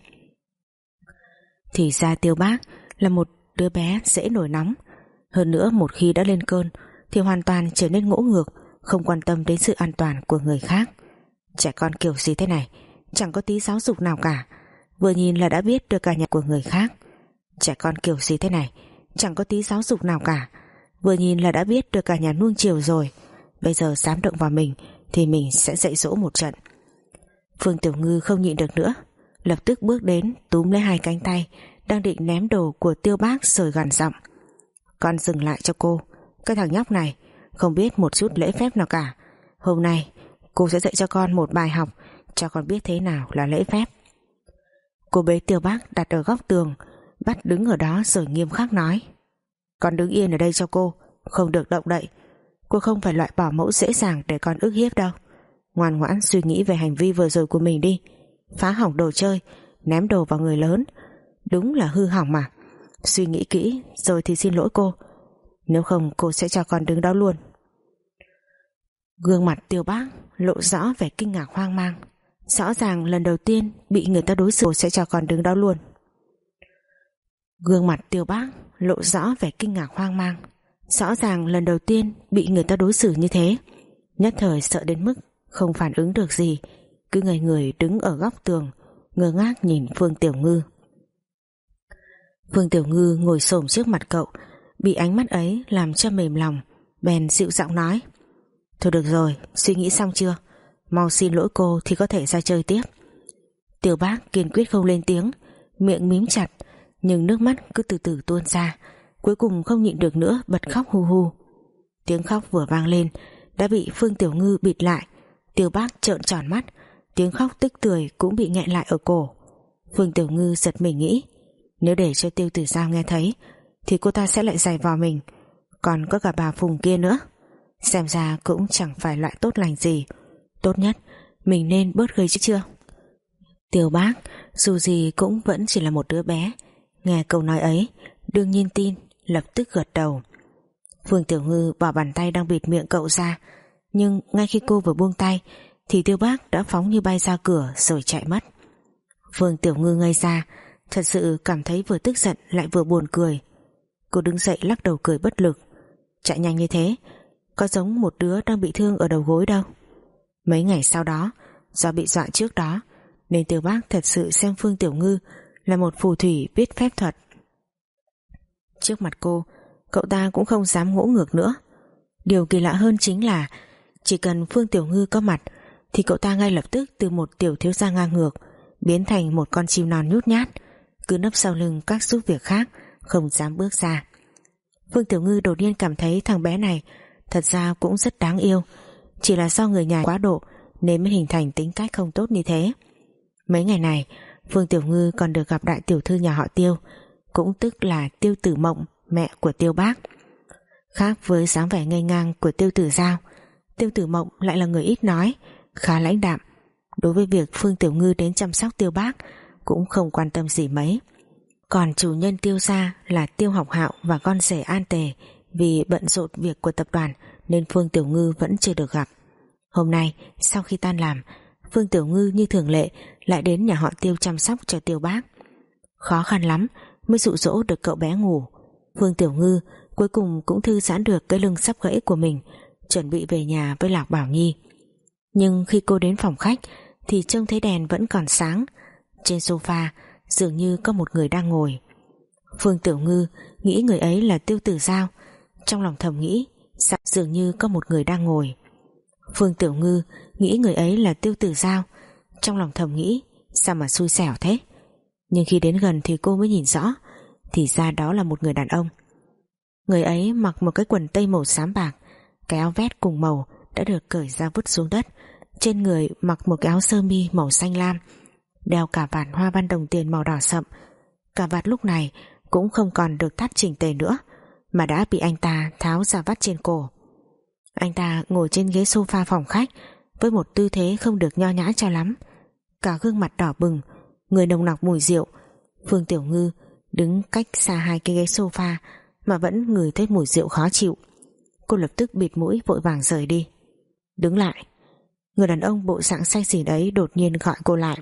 Thì ra Tiêu Bác là một đứa bé dễ nổi nóng, hơn nữa một khi đã lên cơn thì hoàn toàn trở nên ngỗ ngược, không quan tâm đến sự an toàn của người khác. Trẻ con kiểu gì thế này, chẳng có tí giáo dục nào cả, vừa nhìn là đã biết được cả nhà của người khác. Trẻ con kiểu gì thế này, chẳng có tí giáo dục nào cả, vừa nhìn là đã biết được cả nhà nuông chiều rồi. Bây giờ dám động vào mình thì mình sẽ dạy dỗ một trận. Phương Tiểu Ngư không nhịn được nữa, lập tức bước đến túm lấy hai cánh tay đang định ném đồ của Tiêu Bác rồi gằn giọng: Con dừng lại cho cô, cái thằng nhóc này không biết một chút lễ phép nào cả. Hôm nay cô sẽ dạy cho con một bài học, cho con biết thế nào là lễ phép. Cô bế Tiêu Bác đặt ở góc tường, bắt đứng ở đó rồi nghiêm khắc nói: Con đứng yên ở đây cho cô, không được động đậy. Cô không phải loại bảo mẫu dễ dàng để con ức hiếp đâu. Ngoan ngoãn suy nghĩ về hành vi vừa rồi của mình đi. Phá hỏng đồ chơi, ném đồ vào người lớn, đúng là hư hỏng mà. Suy nghĩ kỹ rồi thì xin lỗi cô, nếu không cô sẽ cho con đứng đó luôn. Gương mặt Tiêu Bác lộ rõ vẻ kinh ngạc hoang mang. Rõ ràng lần đầu tiên bị người ta đối xử, cô sẽ cho con đứng đó luôn. Gương mặt Tiêu Bác lộ rõ vẻ kinh ngạc hoang mang. Rõ ràng lần đầu tiên bị người ta đối xử như thế, nhất thời sợ đến mức không phản ứng được gì, cứ ngây người đứng ở góc tường ngơ ngác nhìn Phương Tiểu Ngư. Phương Tiểu Ngư ngồi xổm trước mặt cậu, bị ánh mắt ấy làm cho mềm lòng, bèn dịu giọng nói: Thôi được rồi, suy nghĩ xong chưa? Mau xin lỗi cô thì có thể ra chơi tiếp. Tiêu Bác kiên quyết không lên tiếng, miệng mím chặt, nhưng nước mắt cứ từ từ tuôn ra, cuối cùng không nhịn được nữa bật khóc hu hu. Tiếng khóc vừa vang lên đã bị Phương Tiểu Ngư bịt lại. Tiêu Bác trợn tròn mắt, tiếng khóc tức tưởi cũng bị nghẹn lại ở cổ. Phương Tiểu Ngư giật mình nghĩ, nếu để cho Tiêu Tử Giao nghe thấy thì cô ta sẽ lại giày vò mình, còn có cả bà Phùng kia nữa, xem ra cũng chẳng phải loại tốt lành gì. Tốt nhất mình nên bớt gây chứ chưa. Tiêu Bác dù gì cũng vẫn chỉ là một đứa bé, nghe câu nói ấy đương nhiên tin, lập tức gật đầu. Phương Tiểu Ngư bỏ bàn tay đang bịt miệng cậu ra, nhưng ngay khi cô vừa buông tay thì Tiêu Bác đã phóng như bay ra cửa rồi chạy mất. Phương Tiểu Ngư ngây ra, thật sự cảm thấy vừa tức giận lại vừa buồn cười. Cô đứng dậy lắc đầu cười bất lực. Chạy nhanh như thế có giống một đứa đang bị thương ở đầu gối đâu. Mấy ngày sau đó, do bị dọa trước đó nên Tiêu Bác thật sự xem Phương Tiểu Ngư là một phù thủy biết phép thuật. Trước mặt cô, cậu ta cũng không dám ngỗ ngược nữa. Điều kỳ lạ hơn chính là chỉ cần Phương Tiểu Ngư có mặt thì cậu ta ngay lập tức từ một tiểu thiếu gia ngang ngược biến thành một con chim non nhút nhát, cứ nấp sau lưng các giúp việc khác, không dám bước ra. Phương Tiểu Ngư đột nhiên cảm thấy thằng bé này thật ra cũng rất đáng yêu, chỉ là do người nhà quá độ nên mới hình thành tính cách không tốt như thế. Mấy ngày này Phương Tiểu Ngư còn được gặp đại tiểu thư nhà họ Tiêu, cũng tức là Tiêu Tử Mộng, mẹ của Tiêu Bác. Khác với dáng vẻ ngây ngang của Tiêu Tử Giao, Tiêu Tử Mộng lại là người ít nói, khá lãnh đạm. Đối với việc Phương Tiểu Ngư đến chăm sóc Tiêu Bác cũng không quan tâm gì mấy. Còn chủ nhân Tiêu gia là Tiêu Học Hạo và con rể An Tề, vì bận rộn việc của tập đoàn nên Phương Tiểu Ngư vẫn chưa được gặp. Hôm nay sau khi tan làm, Phương Tiểu Ngư như thường lệ lại đến nhà họ Tiêu chăm sóc cho Tiêu Bác. Khó khăn lắm mới dụ dỗ được cậu bé ngủ. Phương Tiểu Ngư cuối cùng cũng thư giãn được cái lưng sắp gãy của mình, chuẩn bị về nhà với Lạc Bảo Nhi. Nhưng khi cô đến phòng khách thì trông thấy đèn vẫn còn sáng. Trên sofa dường như có một người đang ngồi. Phương Tiểu Ngư nghĩ người ấy là Tiêu Tử Giao, trong lòng thầm nghĩ sao dường như có một người đang ngồi. Phương Tiểu Ngư nghĩ người ấy là Tiêu Tử Giao, trong lòng thầm nghĩ sao mà xui xẻo thế. Nhưng khi đến gần thì cô mới nhìn rõ, thì ra đó là một người đàn ông. Người ấy mặc một cái quần tây màu xám bạc, cái áo vest cùng màu đã được cởi ra vứt xuống đất. Trên người mặc một cái áo sơ mi màu xanh lam, đeo cà vạt hoa văn đồng tiền màu đỏ sậm. Cà vạt lúc này cũng không còn được thắt chỉnh tề nữa, mà đã bị anh ta tháo ra vắt trên cổ. Anh ta ngồi trên ghế sofa phòng khách với một tư thế không được nho nhã cho lắm, cả gương mặt đỏ bừng, người nồng nặc mùi rượu. Phương Tiểu Ngư đứng cách xa hai cái ghế sofa mà vẫn ngửi thấy mùi rượu khó chịu. Cô lập tức bịt mũi vội vàng rời đi. Đứng lại. Người đàn ông bộ dạng say xỉn ấy đột nhiên gọi cô lại.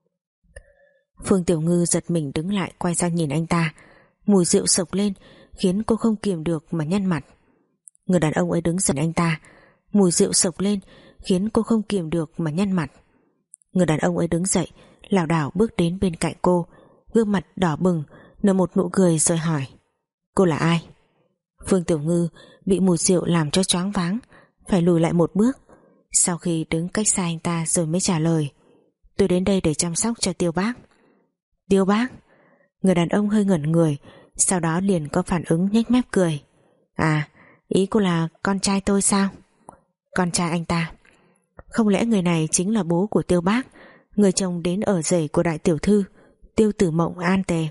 Phương Tiểu Ngư giật mình đứng lại, quay sang nhìn anh ta. Mùi rượu sộc lên khiến cô không kiềm được mà nhăn mặt. Người đàn ông ấy đứng giận anh ta. Mùi rượu sộc lên khiến cô không kiềm được mà nhăn mặt. Người đàn ông ấy đứng dậy, lảo đảo bước đến bên cạnh cô, gương mặt đỏ bừng, nở một nụ cười rồi hỏi: cô là ai? Phương Tiểu Ngư bị mùi rượu làm cho choáng váng, phải lùi lại một bước. Sau khi đứng cách xa anh ta rồi mới trả lời: tôi đến đây để chăm sóc cho Tiêu Bác. Tiêu Bác? Người đàn ông hơi ngẩn người, sau đó liền có phản ứng nhếch mép cười. À, ý cô là con trai tôi sao? Con trai anh ta? Không lẽ người này chính là bố của Tiêu Bác, người chồng đến ở rể của đại tiểu thư Tiêu Tử Mộng An Tề?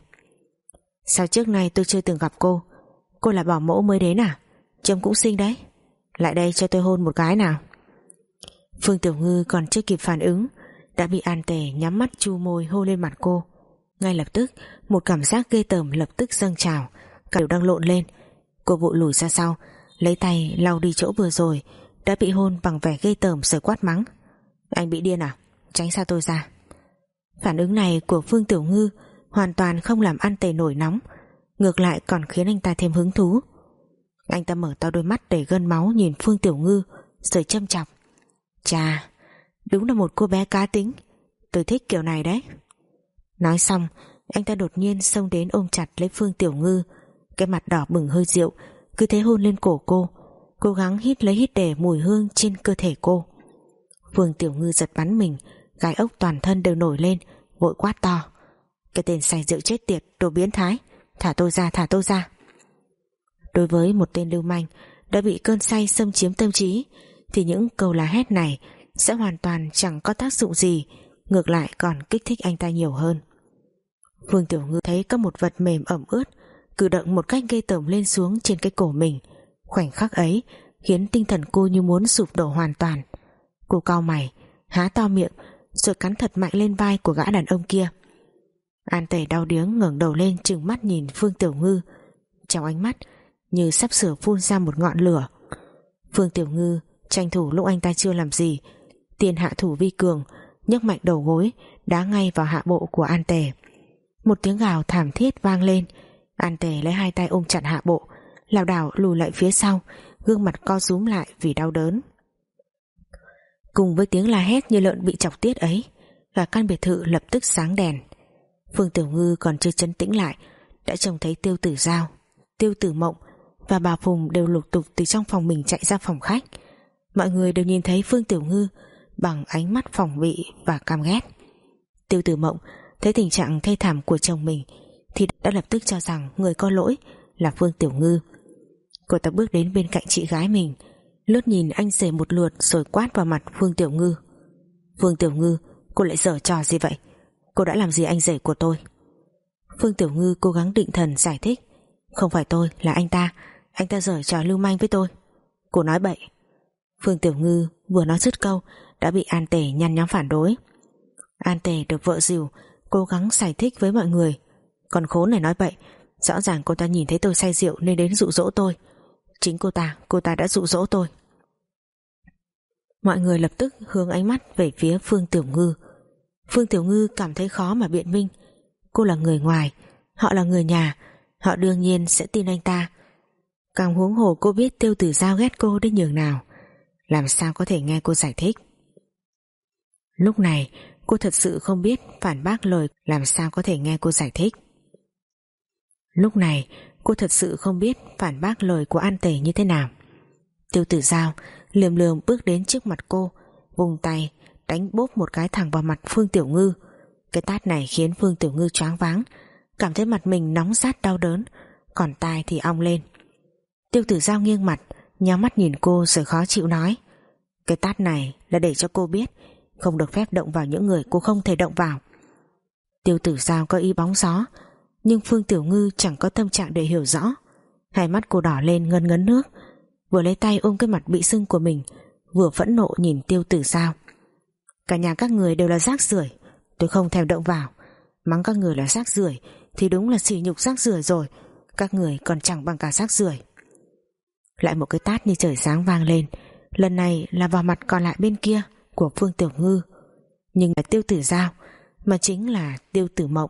Sao trước nay tôi chưa từng gặp cô? Cô là bảo mẫu mới đến à? Trông cũng xinh đấy. Lại đây cho tôi hôn một cái nào. Phương Tiểu Ngư còn chưa kịp phản ứng đã bị An Tề nhắm mắt chu môi hôn lên mặt cô. Ngay lập tức một cảm giác ghê tởm lập tức dâng trào, cả đều đang lộn lên. Cô vội lùi ra sau, lấy tay lau đi chỗ vừa rồi đã bị hôn bằng vẻ ghê tởm rồi quát mắng: anh bị điên à? Tránh xa tôi ra. Phản ứng này của Phương Tiểu Ngư hoàn toàn không làm An Tề nổi nóng, ngược lại còn khiến anh ta thêm hứng thú. Anh ta mở to đôi mắt đầy gân máu nhìn Phương Tiểu Ngư rồi châm chọc: chà, đúng là một cô bé cá tính, tôi thích kiểu này đấy. Nói xong anh ta đột nhiên xông đến ôm chặt lấy Phương Tiểu Ngư, cái mặt đỏ bừng hơi rượu, cứ thế hôn lên cổ cô, cố gắng hít lấy hít để mùi hương trên cơ thể cô. Phương Tiểu Ngư giật bắn mình, gai ốc toàn thân đều nổi lên, vội quát to: cái tên say rượu chết tiệt, đồ biến thái, thả tôi ra, thả tôi ra. Đối với một tên lưu manh đã bị cơn say xâm chiếm tâm trí thì những câu la hét này sẽ hoàn toàn chẳng có tác dụng gì, ngược lại còn kích thích anh ta nhiều hơn. Phương Tiểu Ngư thấy có một vật mềm ẩm ướt cử động một cách ghê tởm lên xuống trên cái cổ mình. Khoảnh khắc ấy khiến tinh thần cô như muốn sụp đổ hoàn toàn. Cô cau mày, há to miệng rồi cắn thật mạnh lên vai của gã đàn ông kia. An Tề đau điếng ngẩng đầu lên trừng mắt nhìn Phương Tiểu Ngư, trong ánh mắt như sắp sửa phun ra một ngọn lửa. Phương Tiểu Ngư tranh thủ lúc anh ta chưa làm gì, tiền hạ thủ vi cường, nhấc mạnh đầu gối đá ngay vào hạ bộ của An Tề. Một tiếng gào thảm thiết vang lên. An Tề lấy hai tay ôm chặt hạ bộ, lảo đảo lùi lại phía sau, gương mặt co rúm lại vì đau đớn. Cùng với tiếng la hét như lợn bị chọc tiết ấy, cả căn biệt thự lập tức sáng đèn. Phương Tiểu Ngư còn chưa trấn tĩnh lại đã trông thấy Tiêu Tử Giao, Tiêu Tử Mộng và bà Phùng đều lục tục từ trong phòng mình chạy ra phòng khách. Mọi người đều nhìn thấy Phương Tiểu Ngư bằng ánh mắt phòng bị và căm ghét. Tiêu Tử Mộng thấy tình trạng thê thảm của chồng mình thì đã lập tức cho rằng người có lỗi là Phương Tiểu Ngư. Cô ta bước đến bên cạnh chị gái mình, lướt nhìn anh rể một lượt rồi quát vào mặt Phương Tiểu Ngư: Phương Tiểu Ngư, cô lại giở trò gì vậy? Cô đã làm gì anh rể của tôi? Phương Tiểu Ngư cố gắng định thần giải thích: không phải tôi, là anh ta. Anh ta giở trò lưu manh với tôi. Cô nói bậy. Phương Tiểu Ngư vừa nói dứt câu đã bị An Tề nhăn nhó phản đối. An Tề được vợ dìu cố gắng giải thích với mọi người: con khốn này nói bậy, rõ ràng cô ta nhìn thấy tôi say rượu nên đến dụ dỗ tôi. Chính cô ta, cô ta đã dụ dỗ tôi. Mọi người lập tức hướng ánh mắt về phía Phương Tiểu Ngư. Phương Tiểu Ngư cảm thấy khó mà biện minh. Cô là người ngoài, họ là người nhà, họ đương nhiên sẽ tin anh ta. Càng huống hồ cô biết Tiêu Tử Giao ghét cô đến nhường nào, làm sao có thể nghe cô giải thích. Lúc này cô thật sự không biết phản bác lời làm sao có thể nghe cô giải thích. Lúc này cô thật sự không biết phản bác lời của An Tề như thế nào. Tiêu Tử Giao liềm lườm bước đến trước mặt cô, vùng tay đánh bốp một cái thẳng vào mặt Phương Tiểu Ngư. Cái tát này khiến Phương Tiểu Ngư choáng váng, cảm thấy mặt mình nóng rát đau đớn, còn tai thì ong lên. Tiêu Tử Giao nghiêng mặt, nhắm mắt nhìn cô rồi khó chịu nói: cái tát này là để cho cô biết không được phép động vào những người cô không thể động vào. Tiêu Tử Giao có ý bóng gió, nhưng Phương Tiểu Ngư chẳng có tâm trạng để hiểu rõ. Hai mắt cô đỏ lên ngấn ngấn nước, vừa lấy tay ôm cái mặt bị sưng của mình, vừa phẫn nộ nhìn Tiêu Tử Giao. Cả nhà các người đều là rác rưởi, tôi không thèm động vào. Mắng các người là rác rưởi thì đúng là sỉ nhục rác rưởi rồi, các người còn chẳng bằng cả rác rưởi. Lại một cái tát như trời sáng vang lên, lần này là vào mặt còn lại bên kia của Phương Tiểu Ngư, nhưng là Tiêu Tử Giao, mà chính là Tiêu Tử Mộng.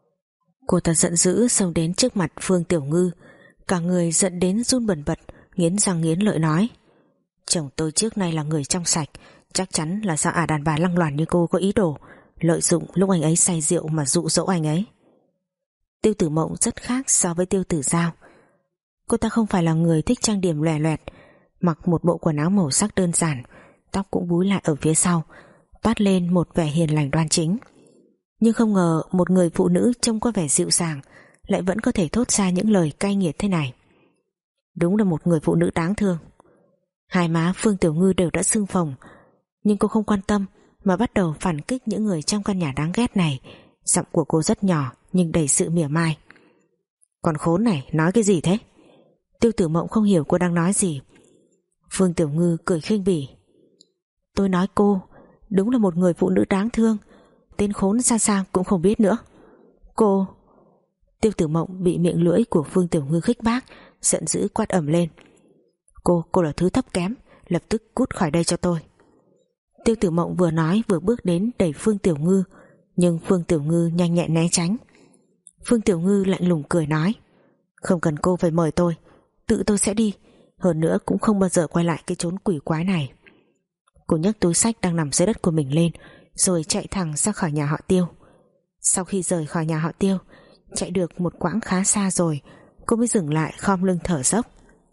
Cô ta giận dữ xông đến trước mặt Phương Tiểu Ngư, cả người giận đến run bần bật, nghiến răng nghiến lợi nói: chồng tôi trước nay là người trong sạch, chắc chắn là do ả đàn bà lăng loàn như cô có ý đồ lợi dụng lúc anh ấy say rượu mà dụ dỗ anh ấy. Tiêu Tử Mộng rất khác so với Tiêu Tử Giao. Cô ta không phải là người thích trang điểm lòe loẹt, mặc một bộ quần áo màu sắc đơn giản, tóc cũng búi lại ở phía sau, toát lên một vẻ hiền lành đoan chính. Nhưng không ngờ một người phụ nữ trông có vẻ dịu dàng lại vẫn có thể thốt ra những lời cay nghiệt thế này. Đúng là một người phụ nữ đáng thương. Hai má Phương Tiểu Ngư đều đã sưng phồng, nhưng cô không quan tâm mà bắt đầu phản kích những người trong căn nhà đáng ghét này. Giọng của cô rất nhỏ nhưng đầy sự mỉa mai: còn khốn này, nói cái gì thế? Tiêu Tử Mộng không hiểu cô đang nói gì. Phương Tiểu Ngư cười khinh bỉ: tôi nói cô đúng là một người phụ nữ đáng thương, tên khốn xa xa cũng không biết nữa. Cô... Tiêu Tử Mộng bị miệng lưỡi của Phương Tiểu Ngư khích bác, giận dữ quát ầm lên: Cô, cô là thứ thấp kém, lập tức cút khỏi đây cho tôi. Tiêu Tử Mộng vừa nói vừa bước đến đẩy Phương Tiểu Ngư, nhưng Phương Tiểu Ngư nhanh nhẹn né tránh. Phương Tiểu Ngư lạnh lùng cười nói: không cần cô phải mời tôi, tự tôi sẽ đi, hơn nữa cũng không bao giờ quay lại cái chốn quỷ quái này. Cô nhấc túi xách đang nằm dưới đất của mình lên, rồi chạy thẳng ra khỏi nhà họ Tiêu. Sau khi rời khỏi nhà họ Tiêu, chạy được một quãng khá xa rồi, cô mới dừng lại khom lưng thở dốc.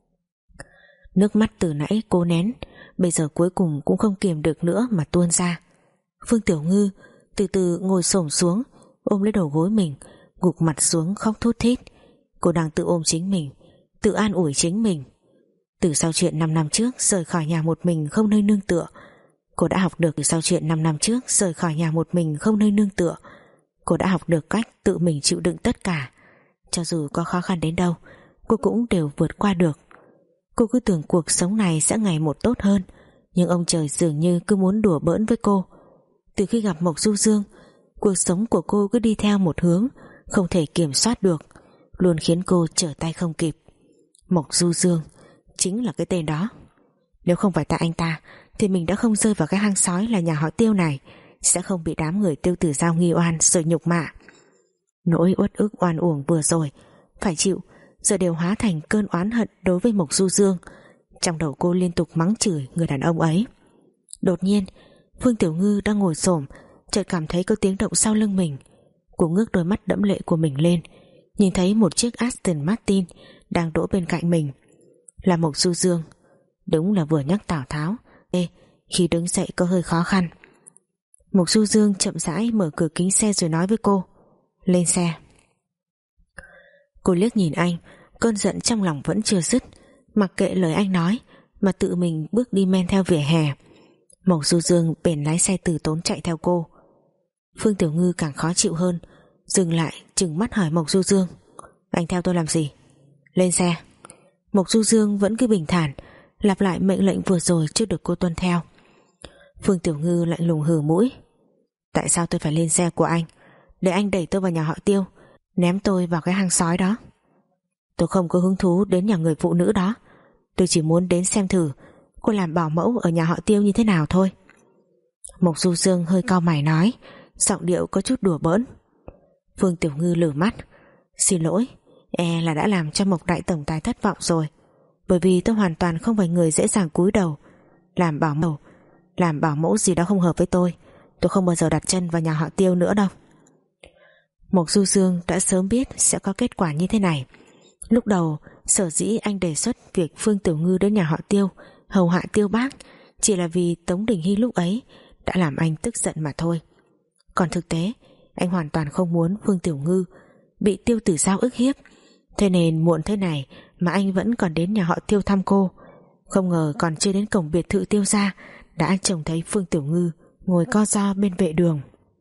Nước mắt từ nãy cô nén, bây giờ cuối cùng cũng không kiềm được nữa mà tuôn ra. Phương Tiểu Ngư từ từ ngồi xổm xuống, ôm lấy đầu gối mình, gục mặt xuống khóc thút thít. Cô đang tự ôm chính mình, tự an ủi chính mình. Từ sau chuyện năm năm trước rời khỏi nhà một mình không nơi nương tựa, cô đã học được. Từ sau chuyện năm năm trước rời khỏi nhà một mình không nơi nương tựa, cô đã học được cách tự mình chịu đựng tất cả. Cho dù có khó khăn đến đâu, cô cũng đều vượt qua được. Cô cứ tưởng cuộc sống này sẽ ngày một tốt hơn, nhưng ông trời dường như cứ muốn đùa bỡn với cô. Từ khi gặp Mộc Du Dương, cuộc sống của cô cứ đi theo một hướng không thể kiểm soát được, luôn khiến cô trở tay không kịp. Mộc Du Dương chính là cái tên đó. Nếu không phải tại anh ta thì mình đã không rơi vào cái hang sói là nhà họ Tiêu này, sẽ không bị đám người Tiêu Tử Giao nghi oan rồi nhục mạ. Nỗi uất ức oan uổng vừa rồi phải chịu, giờ đều hóa thành cơn oán hận đối với Mộc Du Dương. Trong đầu cô liên tục mắng chửi người đàn ông ấy. Đột nhiên Phương Tiểu Ngư đang ngồi xổm, chợt cảm thấy có tiếng động sau lưng mình. Cô ngước đôi mắt đẫm lệ của mình lên, nhìn thấy một chiếc Aston Martin đang đỗ bên cạnh mình. Là Mộc Du Dương. Đúng là vừa nhắc Tào Tháo, ê, khi đứng dậy có hơi khó khăn. Mộc Du Dương chậm rãi mở cửa kính xe rồi nói với cô: lên xe. Cô liếc nhìn anh, cơn giận trong lòng vẫn chưa dứt, mặc kệ lời anh nói mà tự mình bước đi men theo vỉa hè. Mộc Du Dương bèn lái xe từ tốn chạy theo cô. Phương Tiểu Ngư càng khó chịu hơn, dừng lại trừng mắt hỏi Mộc Du Dương: anh theo tôi làm gì? Lên xe. Mộc Du Dương vẫn cứ bình thản lặp lại mệnh lệnh vừa rồi chưa được cô tuân theo. Phương Tiểu Ngư lạnh lùng hừ mũi: tại sao tôi phải lên xe của anh, để anh đẩy tôi vào nhà họ Tiêu, ném tôi vào cái hang sói đó? Tôi không có hứng thú đến nhà người phụ nữ đó, tôi chỉ muốn đến xem thử cô làm bảo mẫu ở nhà họ Tiêu như thế nào thôi. Mộc Du Dương hơi cau mày nói, giọng điệu có chút đùa bỡn. Phương Tiểu Ngư lử mắt. Xin lỗi, e là đã làm cho Mộc đại tổng tài thất vọng rồi. Bởi vì tôi hoàn toàn không phải người dễ dàng cúi đầu. Làm bảo mẫu Làm bảo mẫu gì đó không hợp với tôi. Tôi không bao giờ đặt chân vào nhà họ Tiêu nữa đâu. Mộc Du Dương đã sớm biết sẽ có kết quả như thế này. Lúc đầu sở dĩ anh đề xuất việc Phương Tiểu Ngư đến nhà họ Tiêu hầu hạ Tiêu bác chỉ là vì Tống Đình Hy lúc ấy đã làm anh tức giận mà thôi. Còn thực tế anh hoàn toàn không muốn Phương Tiểu Ngư bị Tiêu Tử Giao ức hiếp. Thế nên muộn thế này mà anh vẫn còn đến nhà họ Tiêu thăm cô. Không ngờ còn chưa đến cổng biệt thự Tiêu gia đã trông thấy Phương Tiểu Ngư ngồi co ro bên vệ đường.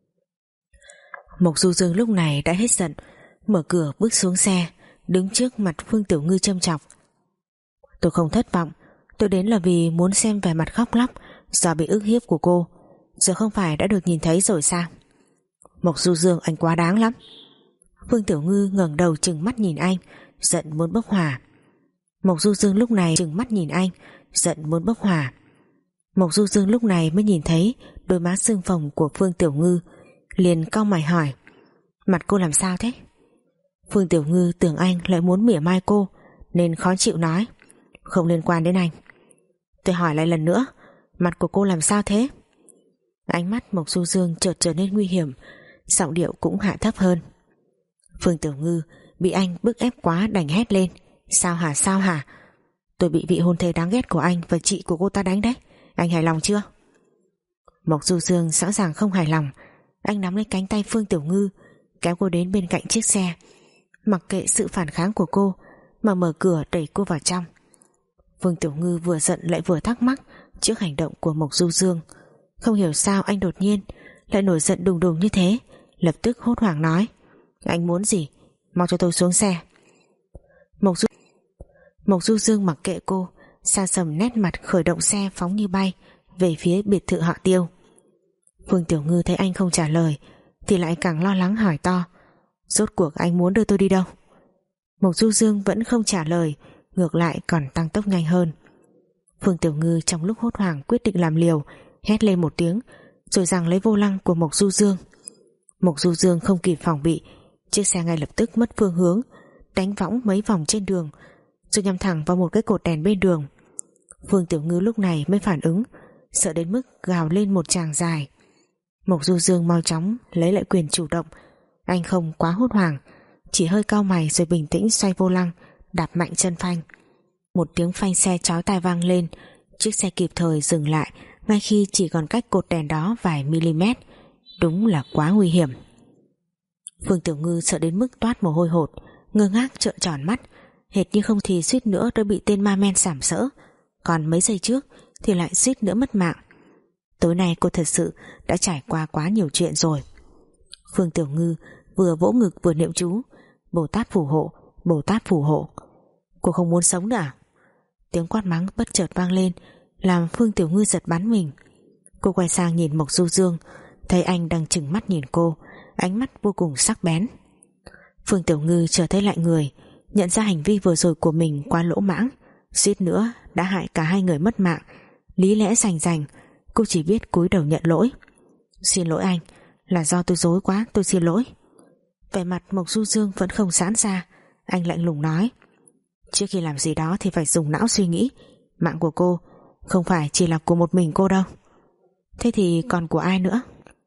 Mộc Du Dương lúc này đã hết giận, mở cửa bước xuống xe, đứng trước mặt Phương Tiểu Ngư châm chọc. Tôi không thất vọng, tôi đến là vì muốn xem vẻ mặt khóc lóc do bị ức hiếp của cô. Giờ không phải đã được nhìn thấy rồi sao? Mộc Du Dương, anh quá đáng lắm. Phương Tiểu Ngư ngẩng đầu trừng mắt nhìn anh, giận muốn bốc hỏa. Mộc Du Dương lúc này trừng mắt nhìn anh, giận muốn bốc hỏa. Mộc Du Dương lúc này mới nhìn thấy đôi má sưng phồng của Phương Tiểu Ngư, liền cau mày hỏi, mặt cô làm sao thế? Phương Tiểu Ngư tưởng anh lại muốn mỉa mai cô nên khó chịu nói, không liên quan đến anh. Tôi hỏi lại lần nữa, mặt của cô làm sao thế? Ánh mắt Mộc Du Dương chợt trở nên nguy hiểm, giọng điệu cũng hạ thấp hơn. Phương Tiểu Ngư bị anh bức ép quá đành hét lên, sao hả sao hả? Tôi bị vị hôn thê đáng ghét của anh và chị của cô ta đánh đấy, anh hài lòng chưa? Mộc Du Dương rõ ràng không hài lòng. Anh nắm lấy cánh tay Phương Tiểu Ngư, kéo cô đến bên cạnh chiếc xe, mặc kệ sự phản kháng của cô mà mở cửa đẩy cô vào trong. Phương Tiểu Ngư vừa giận lại vừa thắc mắc trước hành động của Mộc Du Dương. Không hiểu sao anh đột nhiên lại nổi giận đùng đùng như thế, lập tức hốt hoảng nói, anh muốn gì? Mau cho tôi xuống xe. Mộc Du Mộc Du Dương mặc kệ cô, xa sầm nét mặt khởi động xe phóng như bay về phía biệt thự họ Tiêu. Phương Tiểu Ngư thấy anh không trả lời thì lại càng lo lắng hỏi to, rốt cuộc anh muốn đưa tôi đi đâu? Mộc Du Dương vẫn không trả lời, ngược lại còn tăng tốc nhanh hơn. Phương Tiểu Ngư trong lúc hốt hoảng quyết định làm liều, hét lên một tiếng rồi giằng lấy vô lăng của Mộc Du Dương. Mộc Du Dương không kịp phòng bị, chiếc xe ngay lập tức mất phương hướng, đánh võng mấy vòng trên đường rồi nhắm thẳng vào một cái cột đèn bên đường. Phương Tiểu Ngư lúc này mới phản ứng, sợ đến mức gào lên một tràng dài. Mộc Du Dương mau chóng lấy lại quyền chủ động. Anh không quá hốt hoảng, chỉ hơi cau mày rồi bình tĩnh xoay vô lăng, đạp mạnh chân phanh. Một tiếng phanh xe chói tai vang lên, chiếc xe kịp thời dừng lại ngay khi chỉ còn cách cột đèn đó vài mm. Đúng là quá nguy hiểm. Phương Tiểu Ngư sợ đến mức toát mồ hôi hột, ngơ ngác trợn tròn mắt, hệt như không thì suýt nữa đã bị tên ma men sàm sỡ, còn mấy giây trước thì lại suýt nữa mất mạng. Tối nay cô thật sự đã trải qua quá nhiều chuyện rồi. Phương Tiểu Ngư vừa vỗ ngực vừa niệm chú, Bồ Tát phù hộ, Bồ Tát phù hộ. Cô không muốn sống nữa à? Tiếng quát mắng bất chợt vang lên, làm Phương Tiểu Ngư giật bắn mình. Cô quay sang nhìn Mộc Du Dương, thấy anh đang trừng mắt nhìn cô, ánh mắt vô cùng sắc bén. Phương Tiểu Ngư chợt thấy lạnh người, nhận ra hành vi vừa rồi của mình quá lỗ mãng, suýt nữa đã hại cả hai người mất mạng. Lý lẽ rành rành, cô chỉ biết cúi đầu nhận lỗi. Xin lỗi anh, là do tôi dối quá, tôi xin lỗi. Vẻ mặt Mộc Du Dương vẫn không giãn ra, anh lạnh lùng nói, trước khi làm gì đó thì phải dùng não suy nghĩ. Mạng của cô không phải chỉ là của một mình cô đâu. Thế thì còn của ai nữa?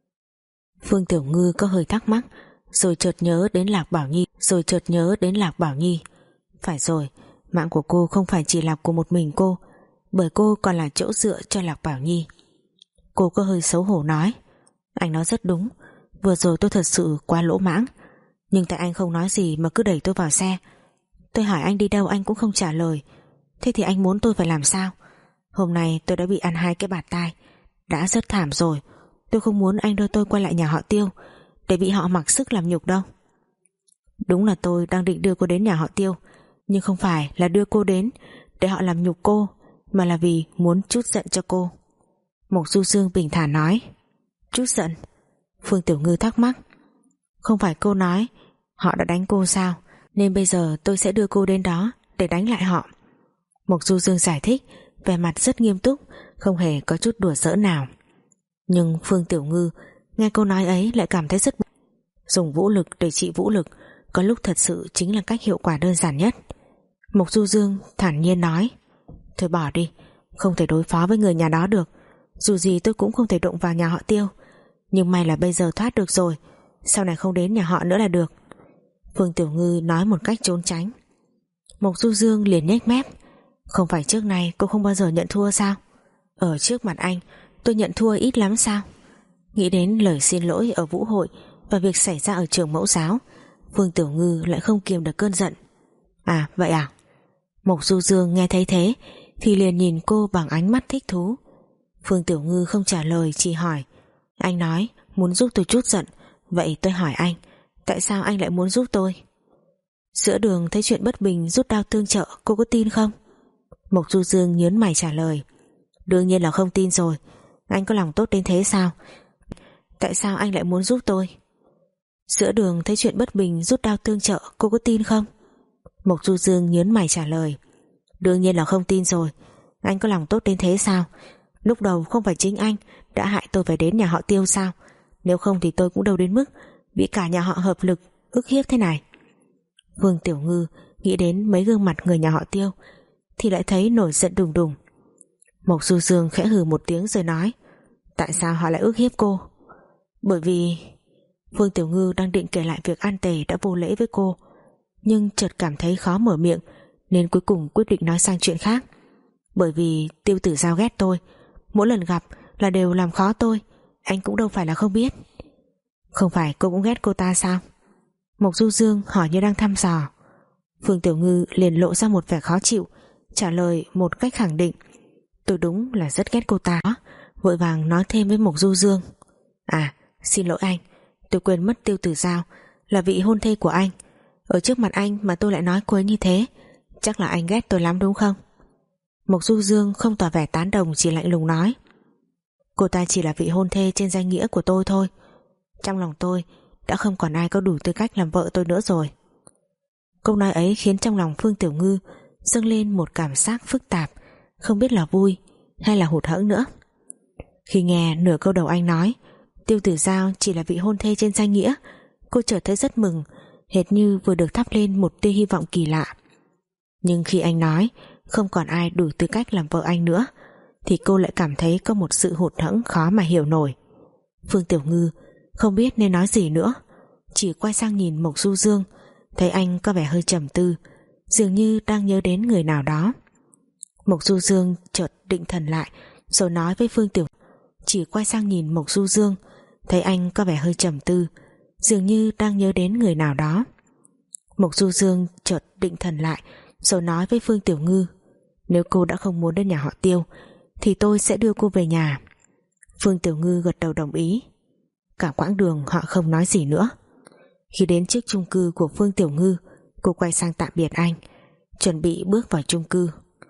Phương Tiểu Ngư có hơi thắc mắc, rồi chợt nhớ đến Lạc Bảo Nhi, rồi chợt nhớ đến Lạc Bảo Nhi. Phải rồi, mạng của cô không phải chỉ là của một mình cô, bởi cô còn là chỗ dựa cho Lạc Bảo Nhi. Cô có hơi xấu hổ nói, anh nói rất đúng, vừa rồi tôi thật sự quá lỗ mãng, nhưng tại anh không nói gì mà cứ đẩy tôi vào xe. Tôi hỏi anh đi đâu anh cũng không trả lời. Thế thì anh muốn tôi phải làm sao? Hôm nay tôi đã bị ăn hai cái bạt tai, đã rất thảm rồi. Tôi không muốn anh đưa tôi quay lại nhà họ Tiêu để bị họ mặc sức làm nhục đâu. Đúng là tôi đang định đưa cô đến nhà họ Tiêu, nhưng không phải là đưa cô đến để họ làm nhục cô, mà là vì muốn trút giận cho cô. Mộc Du Dương bình thản nói. Trút giận? Phương Tiểu Ngư thắc mắc. Không phải cô nói họ đã đánh cô sao, nên bây giờ tôi sẽ đưa cô đến đó để đánh lại họ. Mộc Du Dương giải thích, vẻ mặt rất nghiêm túc, không hề có chút đùa giỡn nào. Nhưng Phương Tiểu Ngư nghe câu nói ấy lại cảm thấy rất dùng vũ lực để trị vũ lực có lúc thật sự chính là cách hiệu quả đơn giản nhất. Mộc Du Dương thản nhiên nói: thôi bỏ đi, không thể đối phó với người nhà đó được. Dù gì tôi cũng không thể đụng vào nhà họ Tiêu, nhưng may là bây giờ thoát được rồi, sau này không đến nhà họ nữa là được. Phương Tiểu Ngư nói một cách trốn tránh. Mộc Du Dương liền nhếch mép: không phải trước nay cô không bao giờ nhận thua sao? Ở trước mặt anh tôi nhận thua ít lắm sao? Nghĩ đến lời xin lỗi ở vũ hội và việc xảy ra ở trường mẫu giáo, Phương Tiểu Ngư lại không kiềm được cơn giận. À vậy à? Mộc Du Dương nghe thấy thế thì liền nhìn cô bằng ánh mắt thích thú. Phương Tiểu Ngư không trả lời, chỉ hỏi: anh nói muốn giúp tôi trút giận, vậy tôi hỏi anh, tại sao anh lại muốn giúp tôi? Giữa đường thấy chuyện bất bình rút đao tương trợ, cô có tin không? Mộc Du Dương nhớn mày trả lời: đương nhiên là không tin rồi. Anh có lòng tốt đến thế sao? Tại sao anh lại muốn giúp tôi? Giữa đường thấy chuyện bất bình rút đao tương trợ, cô có tin không? Mộc Du Dương nhớn mày trả lời: đương nhiên là không tin rồi. Anh có lòng tốt đến thế sao? Lúc đầu không phải chính anh đã hại tôi phải đến nhà họ Tiêu sao? Nếu không thì tôi cũng đâu đến mức bị cả nhà họ hợp lực ức hiếp thế này. Vương Tiểu Ngư nghĩ đến mấy gương mặt người nhà họ Tiêu thì lại thấy nổi giận đùng đùng. Mộc Du Dương khẽ hừ một tiếng rồi nói: tại sao họ lại ức hiếp cô? Bởi vì... Vương Tiểu Ngư đang định kể lại việc An Tề đã vô lễ với cô, nhưng chợt cảm thấy khó mở miệng, nên cuối cùng quyết định nói sang chuyện khác. Bởi vì Tiêu Tử Giao ghét tôi, mỗi lần gặp là đều làm khó tôi. Anh cũng đâu phải là không biết. Không phải cô cũng ghét cô ta sao? Mộc Du Dương hỏi như đang thăm dò. Phương Tiểu Ngư liền lộ ra một vẻ khó chịu, trả lời một cách khẳng định: tôi đúng là rất ghét cô ta. Vội vàng nói thêm với Mộc Du Dương: à, xin lỗi anh, tôi quên mất Tiêu Tử Giao là vị hôn thê của anh. Ở trước mặt anh mà tôi lại nói cô ấy như thế, chắc là anh ghét tôi lắm đúng không? Mộc Du Dương không tỏ vẻ tán đồng, chỉ lạnh lùng nói: cô ta chỉ là vị hôn thê trên danh nghĩa của tôi thôi. Trong lòng tôi đã không còn ai có đủ tư cách làm vợ tôi nữa rồi. Câu nói ấy khiến trong lòng Phương Tiểu Ngư dâng lên một cảm giác phức tạp, không biết là vui hay là hụt hẫng nữa. Khi nghe nửa câu đầu anh nói Tiêu Tử Giao chỉ là vị hôn thê trên danh nghĩa, cô chợt thấy rất mừng, hệt như vừa được thắp lên một tia hy vọng kỳ lạ. Nhưng khi anh nói không còn ai đủ tư cách làm vợ anh nữa, thì cô lại cảm thấy có một sự hụt hẫng khó mà hiểu nổi. Phương Tiểu Ngư không biết nên nói gì nữa, chỉ quay sang nhìn Mộc Du Dương, thấy anh có vẻ hơi trầm tư, dường như đang nhớ đến người nào đó. Mộc Du Dương chợt định thần lại rồi nói với Phương Tiểu Chỉ quay sang nhìn Mộc Du Dương, thấy anh có vẻ hơi trầm tư, dường như đang nhớ đến người nào đó. Mộc Du Dương chợt định thần lại rồi nói với Phương Tiểu Ngư: nếu cô đã không muốn đến nhà họ Tiêu thì tôi sẽ đưa cô về nhà. Phương Tiểu Ngư gật đầu đồng ý. Cả quãng đường họ không nói gì nữa. Khi đến trước chung cư của Phương Tiểu Ngư, cô quay sang tạm biệt anh, chuẩn bị bước vào chung cư.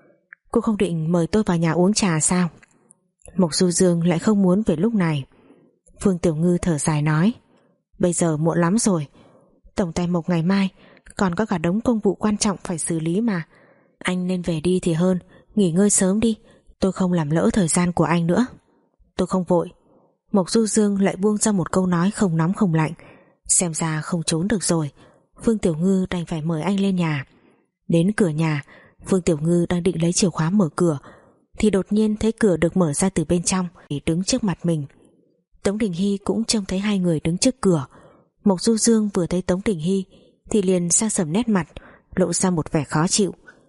Cô không định mời tôi vào nhà uống trà sao? Mộc Du Dương lại không muốn về lúc này. Phương Tiểu Ngư thở dài nói: bây giờ muộn lắm rồi, tổng tài Mộc ngày mai còn có cả đống công vụ quan trọng phải xử lý mà. Anh nên về đi thì hơn, nghỉ ngơi sớm đi, tôi không làm lỡ thời gian của anh nữa. Tôi không vội. Mộc Du Dương lại buông ra một câu nói không nóng không lạnh. Xem ra không trốn được rồi, Phương Tiểu Ngư đành phải mời anh lên nhà. Đến cửa nhà, Phương Tiểu Ngư đang định lấy chìa khóa mở cửa thì đột nhiên thấy cửa được mở ra từ bên trong, để đứng trước mặt mình. Tống Đình Hy cũng trông thấy hai người đứng trước cửa. Mộc Du Dương vừa thấy Tống Đình Hy thì liền sa sầm nét mặt, lộ ra một vẻ khó chịu.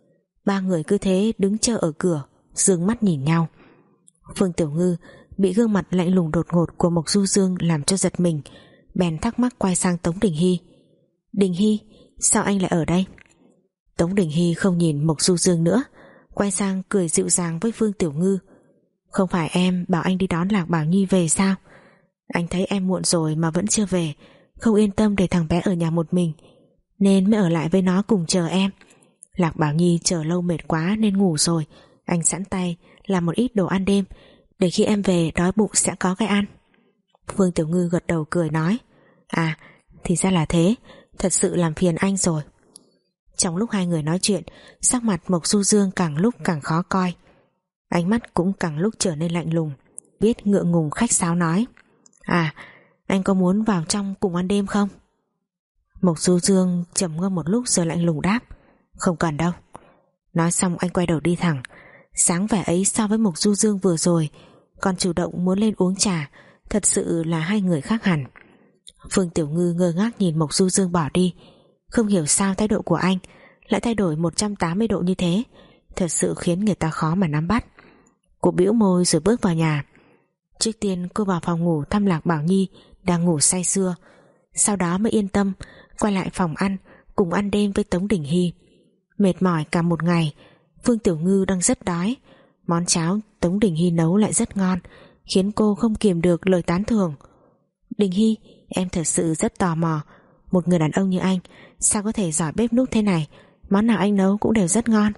Ba người cứ thế đứng chờ ở cửa, dương mắt nhìn nhau. Phương Tiểu Ngư bị gương mặt lạnh lùng đột ngột của Mộc Du Dương làm cho giật mình, bèn thắc mắc quay sang Tống Đình Hy: Đình Hy, sao anh lại ở đây? Tống Đình Hy không nhìn Mộc Du Dương nữa, quay sang cười dịu dàng với Phương Tiểu Ngư: không phải em bảo anh đi đón Lạc Bảo Nhi về sao? Anh thấy em muộn rồi mà vẫn chưa về, không yên tâm để thằng bé ở nhà một mình, nên mới ở lại với nó cùng chờ em. Lạc Bảo Nhi chờ lâu mệt quá nên ngủ rồi, anh sẵn tay làm một ít đồ ăn đêm, để khi em về đói bụng sẽ có cái ăn. Phương Tiểu Ngư gật đầu cười nói: à, thì ra là thế, thật sự làm phiền anh rồi. Trong lúc hai người nói chuyện, sắc mặt Mộc Du Dương càng lúc càng khó coi. ánh mắt cũng càng lúc trở nên lạnh lùng. Biết ngượng ngùng khách sáo nói: À, anh có muốn vào trong cùng ăn đêm không? Mộc Du Dương trầm ngâm một lúc rồi lạnh lùng đáp: Không cần đâu. Nói xong anh quay đầu đi thẳng. Sáng vẻ ấy so với Mộc Du Dương vừa rồi còn chủ động muốn lên uống trà, thật sự là hai người khác hẳn. Phương Tiểu Ngư ngơ ngác nhìn Mộc Du Dương bỏ đi. Không hiểu sao thái độ của anh lại thay đổi một trăm tám mươi độ như thế, thật sự khiến người ta khó mà nắm bắt. Cô bĩu môi rồi bước vào nhà. Trước tiên cô vào phòng ngủ thăm Lạc Bảo Nhi đang ngủ say sưa, sau đó mới yên tâm quay lại phòng ăn cùng ăn đêm với Tống Đình Hy. Mệt mỏi cả một ngày, Phương Tiểu Ngư đang rất đói. Món cháo Tống Đình Hy nấu lại rất ngon, khiến cô không kiềm được lời tán thưởng. Đình Hy, em thật sự rất tò mò, một người đàn ông như anh sao có thể giỏi bếp núc thế này, món nào anh nấu cũng đều rất ngon.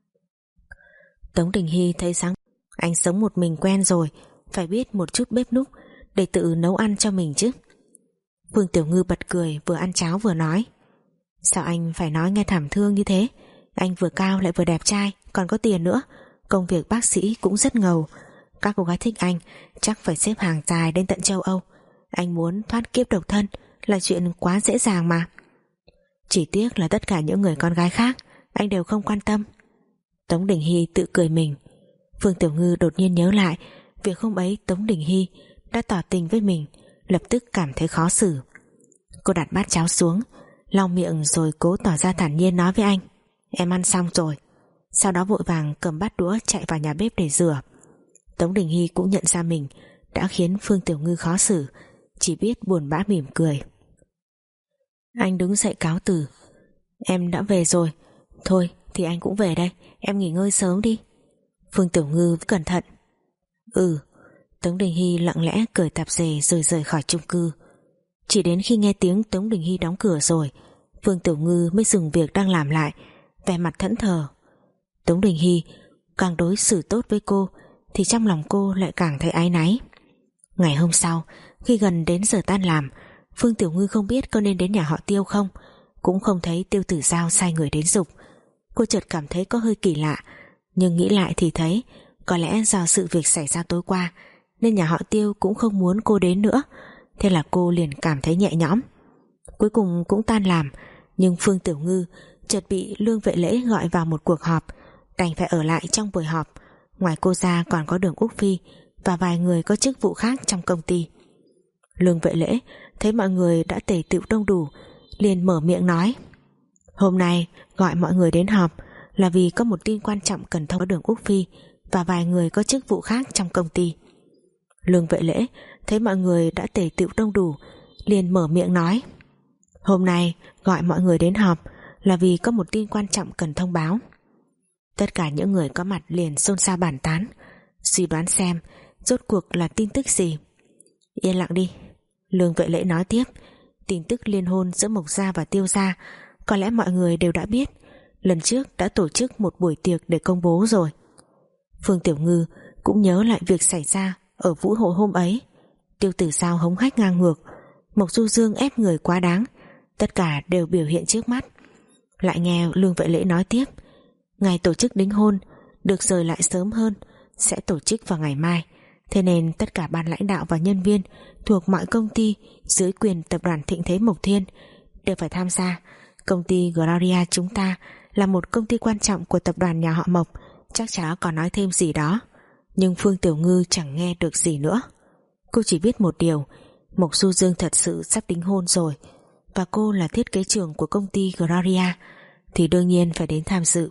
Tống Đình Hy thấy sáng anh sống một mình quen rồi, phải biết một chút bếp núc để tự nấu ăn cho mình chứ. Phương Tiểu Ngư bật cười, vừa ăn cháo vừa nói: Sao anh phải nói nghe thảm thương như thế? Anh vừa cao lại vừa đẹp trai, còn có tiền nữa, công việc bác sĩ cũng rất ngầu. Các cô gái thích anh chắc phải xếp hàng dài đến tận châu Âu. Anh muốn thoát kiếp độc thân là chuyện quá dễ dàng mà. Chỉ tiếc là tất cả những người con gái khác anh đều không quan tâm. Tống Đình Hy tự cười mình. Phương Tiểu Ngư đột nhiên nhớ lại việc hôm ấy Tống Đình Hy đã tỏ tình với mình, lập tức cảm thấy khó xử. Cô đặt bát cháo xuống, lau miệng rồi cố tỏ ra thản nhiên nói với anh: Em ăn xong rồi. Sau đó vội vàng cầm bát đũa chạy vào nhà bếp để rửa. Tống Đình Hy cũng nhận ra mình đã khiến Phương Tiểu Ngư khó xử, chỉ biết buồn bã mỉm cười. Anh đứng dậy cáo từ: Em đã về rồi. Thôi thì anh cũng về đây, em nghỉ ngơi sớm đi. Phương Tiểu Ngư cẩn thận. Ừ. Tống Đình Hy lặng lẽ cởi tạp dề rồi rời khỏi chung cư. Chỉ đến khi nghe tiếng Tống Đình Hy đóng cửa rồi, Phương Tiểu Ngư mới dừng việc đang làm lại, vẻ mặt thẫn thờ. Tống Đình Hy càng đối xử tốt với cô thì trong lòng cô lại càng thấy áy náy. Ngày hôm sau, khi gần đến giờ tan làm, Phương Tiểu Ngư không biết có nên đến nhà họ Tiêu không, cũng không thấy Tiêu Tử Giao sai người đến giục. Cô chợt cảm thấy có hơi kỳ lạ, nhưng nghĩ lại thì thấy có lẽ do sự việc xảy ra tối qua nên nhà họ Tiêu cũng không muốn cô đến nữa. Thế là cô liền cảm thấy nhẹ nhõm. Cuối cùng cũng tan làm, nhưng Phương Tiểu Ngư chợt bị Lương Vệ Lễ gọi vào một cuộc họp, đành phải ở lại trong buổi họp. Ngoài cô ra còn có Đường Úc Phi và vài người có chức vụ khác trong công ty. Lương Vệ Lễ thấy mọi người đã tề tựu đông đủ, liền mở miệng nói: Hôm nay gọi mọi người đến họp là vì có một tin quan trọng cần thông báo Đường Úc Phi và vài người có chức vụ khác trong công ty. Lương Vệ Lễ thấy mọi người đã tề tựu đông đủ, liền mở miệng nói: Hôm nay gọi mọi người đến họp là vì có một tin quan trọng cần thông báo. Tất cả những người có mặt liền xôn xao bàn tán, suy đoán xem rốt cuộc là tin tức gì. Yên lặng đi. Lương Vệ Lễ nói tiếp: Tin tức liên hôn giữa Mộc Gia và Tiêu Gia có lẽ mọi người đều đã biết, lần trước đã tổ chức một buổi tiệc để công bố rồi. Phương Tiểu Ngư cũng nhớ lại việc xảy ra ở vũ hội hôm ấy. Tiêu Tử Giao hống hách ngang ngược, Mộc Du Dương ép người quá đáng, tất cả đều biểu hiện trước mắt. Lại nghe Lương Vệ Lễ nói tiếp: Ngày tổ chức đính hôn được rời lại sớm hơn, sẽ tổ chức vào ngày mai. Thế nên tất cả ban lãnh đạo và nhân viên thuộc mọi công ty dưới quyền tập đoàn Thịnh Thế Mộc Thiên đều phải tham gia. Công ty Gloria chúng ta là một công ty quan trọng của tập đoàn nhà họ Mộc, chắc chắn còn nói thêm gì đó. Nhưng Phương Tiểu Ngư chẳng nghe được gì nữa. Cô chỉ biết một điều: Mộc Du Dương thật sự sắp đính hôn rồi, và cô là thiết kế trưởng của công ty Gloria thì đương nhiên phải đến tham dự.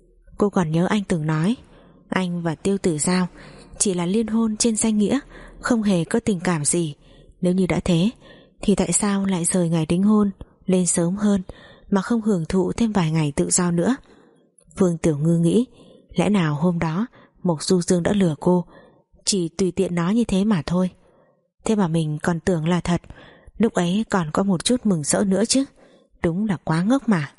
Cô còn nhớ anh từng nói anh và Tiêu Tử Giao chỉ là liên hôn trên danh nghĩa, không hề có tình cảm gì. Nếu như đã thế thì tại sao lại rời ngày đính hôn lên sớm hơn mà không hưởng thụ thêm vài ngày tự do nữa? Phương Tiểu Ngư nghĩ, lẽ nào hôm đó Mộc Du Dương đã lừa cô, chỉ tùy tiện nói như thế mà thôi. Thế mà mình còn tưởng là thật, lúc ấy còn có một chút mừng rỡ nữa chứ. Đúng là quá ngốc mà.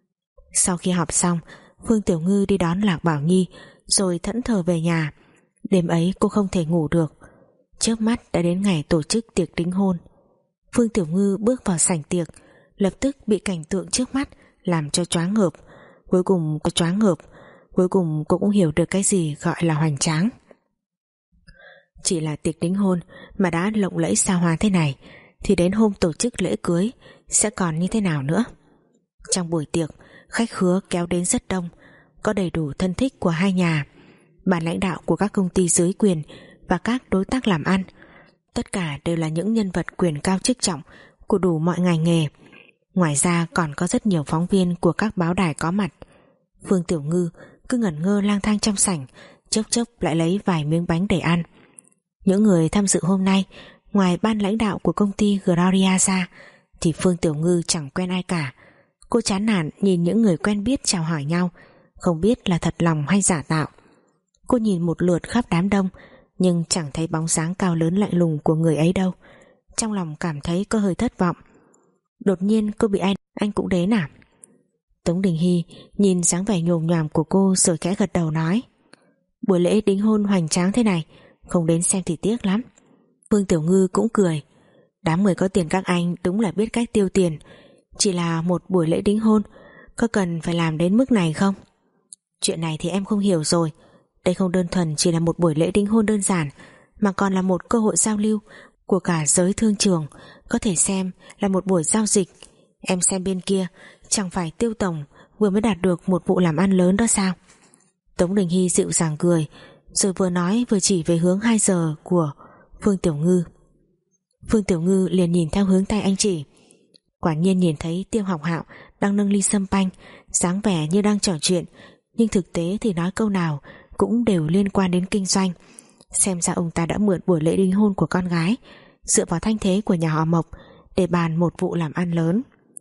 Sau khi họp xong, Phương Tiểu Ngư đi đón Lạc Bảo Nhi rồi thẫn thờ về nhà. Đêm ấy cô không thể ngủ được. Chớp mắt đã đến ngày tổ chức tiệc đính hôn. Phương Tiểu Ngư bước vào sảnh tiệc, lập tức bị cảnh tượng trước mắt làm cho choáng ngợp. Cuối cùng có choáng ngợp, Cuối cùng cô cũng hiểu được cái gì gọi là hoành tráng. Chỉ là tiệc đính hôn mà đã lộng lẫy xa hoa thế này, thì đến hôm tổ chức lễ cưới sẽ còn như thế nào nữa. Trong buổi tiệc, khách khứa kéo đến rất đông, có đầy đủ thân thích của hai nhà, ban lãnh đạo của các công ty dưới quyền và các đối tác làm ăn. Tất cả đều là những nhân vật quyền cao chức trọng của đủ mọi ngành nghề. Ngoài ra còn có rất nhiều phóng viên của các báo đài có mặt. Phương Tiểu Ngư cứ ngẩn ngơ lang thang trong sảnh, chốc chốc lại lấy vài miếng bánh để ăn. Những người tham dự hôm nay, ngoài ban lãnh đạo của công ty Gloria ra, thì Phương Tiểu Ngư chẳng quen ai cả. Cô chán nản nhìn những người quen biết chào hỏi nhau, không biết là thật lòng hay giả tạo. Cô nhìn một lượt khắp đám đông, nhưng chẳng thấy bóng dáng cao lớn lạnh lùng của người ấy đâu. Trong lòng cảm thấy có hơi thất vọng. Đột nhiên cô bị anh Anh cũng đến à? Tống Đình Hy nhìn dáng vẻ nhồm nhoàm của cô rồi khẽ gật đầu nói: buổi lễ đính hôn hoành tráng thế này, không đến xem thì tiếc lắm. Phương Tiểu Ngư cũng cười: đám người có tiền các anh đúng là biết cách tiêu tiền. Chỉ là một buổi lễ đính hôn, có cần phải làm đến mức này không? Chuyện này thì em không hiểu rồi. Đây không đơn thuần chỉ là một buổi lễ đính hôn đơn giản, mà còn là một cơ hội giao lưu của cả giới thương trường, có thể xem là một buổi giao dịch. Em xem bên kia, chẳng phải Tiêu tổng vừa mới đạt được một vụ làm ăn lớn đó sao? Tống Đình Hy dịu dàng cười, rồi vừa nói vừa chỉ về hướng hai giờ của Phương Tiểu Ngư. Phương Tiểu Ngư liền nhìn theo hướng tay anh chỉ. Quả nhiên nhìn thấy Tiêu Học Hạo đang nâng ly sâm panh, dáng vẻ như đang trò chuyện, nhưng thực tế thì nói câu nào cũng đều liên quan đến kinh doanh. Xem ra ông ta đã mượn buổi lễ đính hôn của con gái, dựa vào thanh thế của nhà họ Mộc để bàn một vụ làm ăn lớn.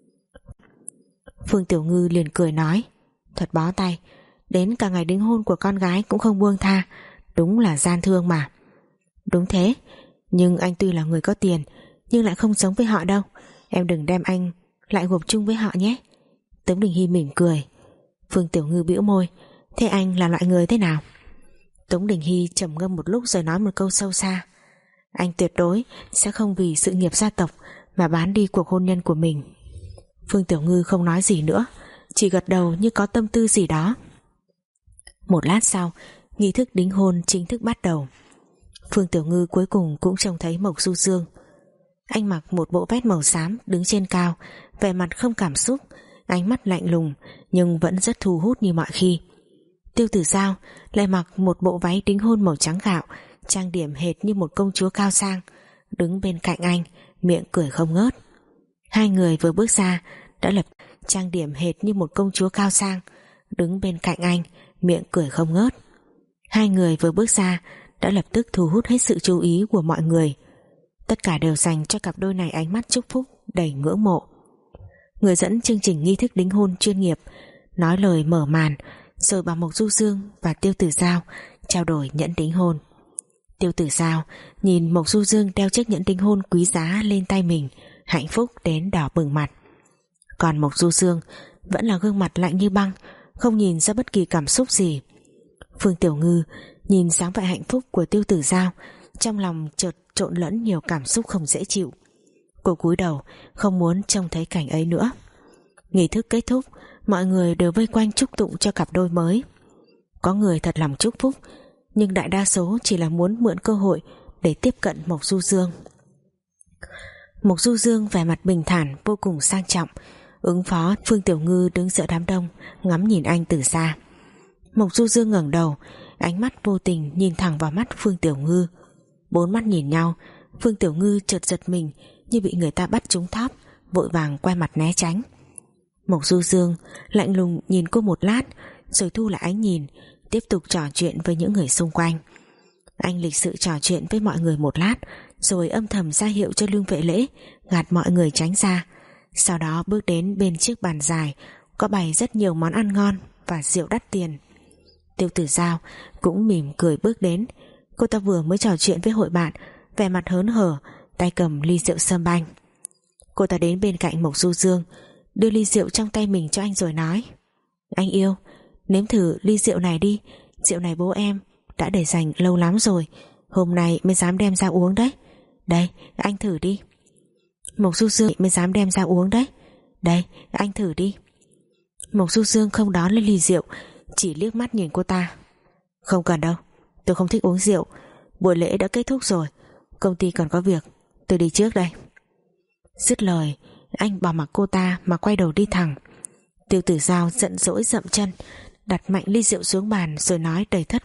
Phương Tiểu Ngư liền cười nói: thật bó tay, đến cả ngày đính hôn của con gái cũng không buông tha, đúng là gian thương mà. Đúng thế, nhưng anh tuy là người có tiền, nhưng lại không giống với họ đâu. Em đừng đem anh lại gộp chung với họ nhé. Tống Đình Hy mỉm cười. Phương Tiểu Ngư bĩu môi: thế anh là loại người thế nào? Tống Đình Hy trầm ngâm một lúc rồi nói một câu sâu xa: anh tuyệt đối sẽ không vì sự nghiệp gia tộc mà bán đi cuộc hôn nhân của mình. Phương Tiểu Ngư không nói gì nữa, chỉ gật đầu như có tâm tư gì đó. Một lát sau, nghi thức đính hôn chính thức bắt đầu. Phương Tiểu Ngư cuối cùng cũng trông thấy Mộc Du Dương. Anh mặc một bộ vest màu xám, đứng trên cao, vẻ mặt không cảm xúc, ánh mắt lạnh lùng nhưng vẫn rất thu hút như mọi khi. Tiêu Tử Giao lại mặc một bộ váy đính hôn màu trắng gạo, trang điểm hệt như một công chúa cao sang, đứng bên cạnh anh, miệng cười không ngớt. Hai người vừa bước ra đã lập trang điểm hệt như một công chúa cao sang, đứng bên cạnh anh, miệng cười không ngớt. Hai người vừa bước ra đã lập tức thu hút hết sự chú ý của mọi người. Tất cả đều dành cho cặp đôi này ánh mắt chúc phúc đầy ngưỡng mộ. Người dẫn chương trình nghi thức đính hôn chuyên nghiệp nói lời mở màn, rồi bảo Mộc Du Dương và Tiêu Tử Giao trao đổi nhẫn đính hôn. Tiêu Tử Giao nhìn Mộc Du Dương đeo chiếc nhẫn đính hôn quý giá lên tay mình, hạnh phúc đến đỏ bừng mặt. Còn Mộc Du Dương vẫn là gương mặt lạnh như băng, không nhìn ra bất kỳ cảm xúc gì. Phương Tiểu Ngư nhìn dáng vẻ hạnh phúc của Tiêu Tử Giao, trong lòng chợt trộn lẫn nhiều cảm xúc không dễ chịu. Cô cúi đầu không muốn trông thấy cảnh ấy nữa. Nghi thức kết thúc, mọi người đều vây quanh chúc tụng cho cặp đôi mới. Có người thật lòng chúc phúc, nhưng đại đa số chỉ là muốn mượn cơ hội để tiếp cận Mộc Du Dương. Mộc Du Dương vẻ mặt bình thản vô cùng sang trọng, ứng phó. Phương Tiểu Ngư đứng giữa đám đông ngắm nhìn anh từ xa. Mộc Du Dương ngẩng đầu, ánh mắt vô tình nhìn thẳng vào mắt Phương Tiểu Ngư. Bốn mắt nhìn nhau, Phương Tiểu Ngư chợt giật mình như bị người ta bắt trúng thóp, vội vàng quay mặt né tránh. Mộc Du Dương lạnh lùng nhìn cô một lát, rồi thu lại ánh nhìn, tiếp tục trò chuyện với những người xung quanh. Anh lịch sự trò chuyện với mọi người một lát, rồi âm thầm ra hiệu cho Lương Vệ Lễ gạt mọi người tránh ra. Sau đó bước đến bên chiếc bàn dài có bày rất nhiều món ăn ngon và rượu đắt tiền. Tiêu Tử Giao cũng mỉm cười bước đến. Cô ta vừa mới trò chuyện với hội bạn, vẻ mặt hớn hở, tay cầm ly rượu sâm banh. Cô ta đến bên cạnh Mộc Du Dương, đưa ly rượu trong tay mình cho anh rồi nói: anh yêu, nếm thử ly rượu này đi. Rượu này bố em đã để dành lâu lắm rồi, hôm nay mới dám đem ra uống đấy. Đây, anh thử đi. Mộc Du Dương mới dám đem ra uống đấy. Đây, anh thử đi. Mộc Du Dương không đón lên ly rượu, chỉ liếc mắt nhìn cô ta. Không cần đâu, tôi không thích uống rượu. Buổi lễ đã kết thúc rồi, công ty còn có việc, tôi đi trước đây. Dứt lời, anh bỏ mặc cô ta mà quay đầu đi thẳng. Tiêu Tử Dao giận dỗi dậm chân, đặt mạnh ly rượu xuống bàn rồi nói đầy thất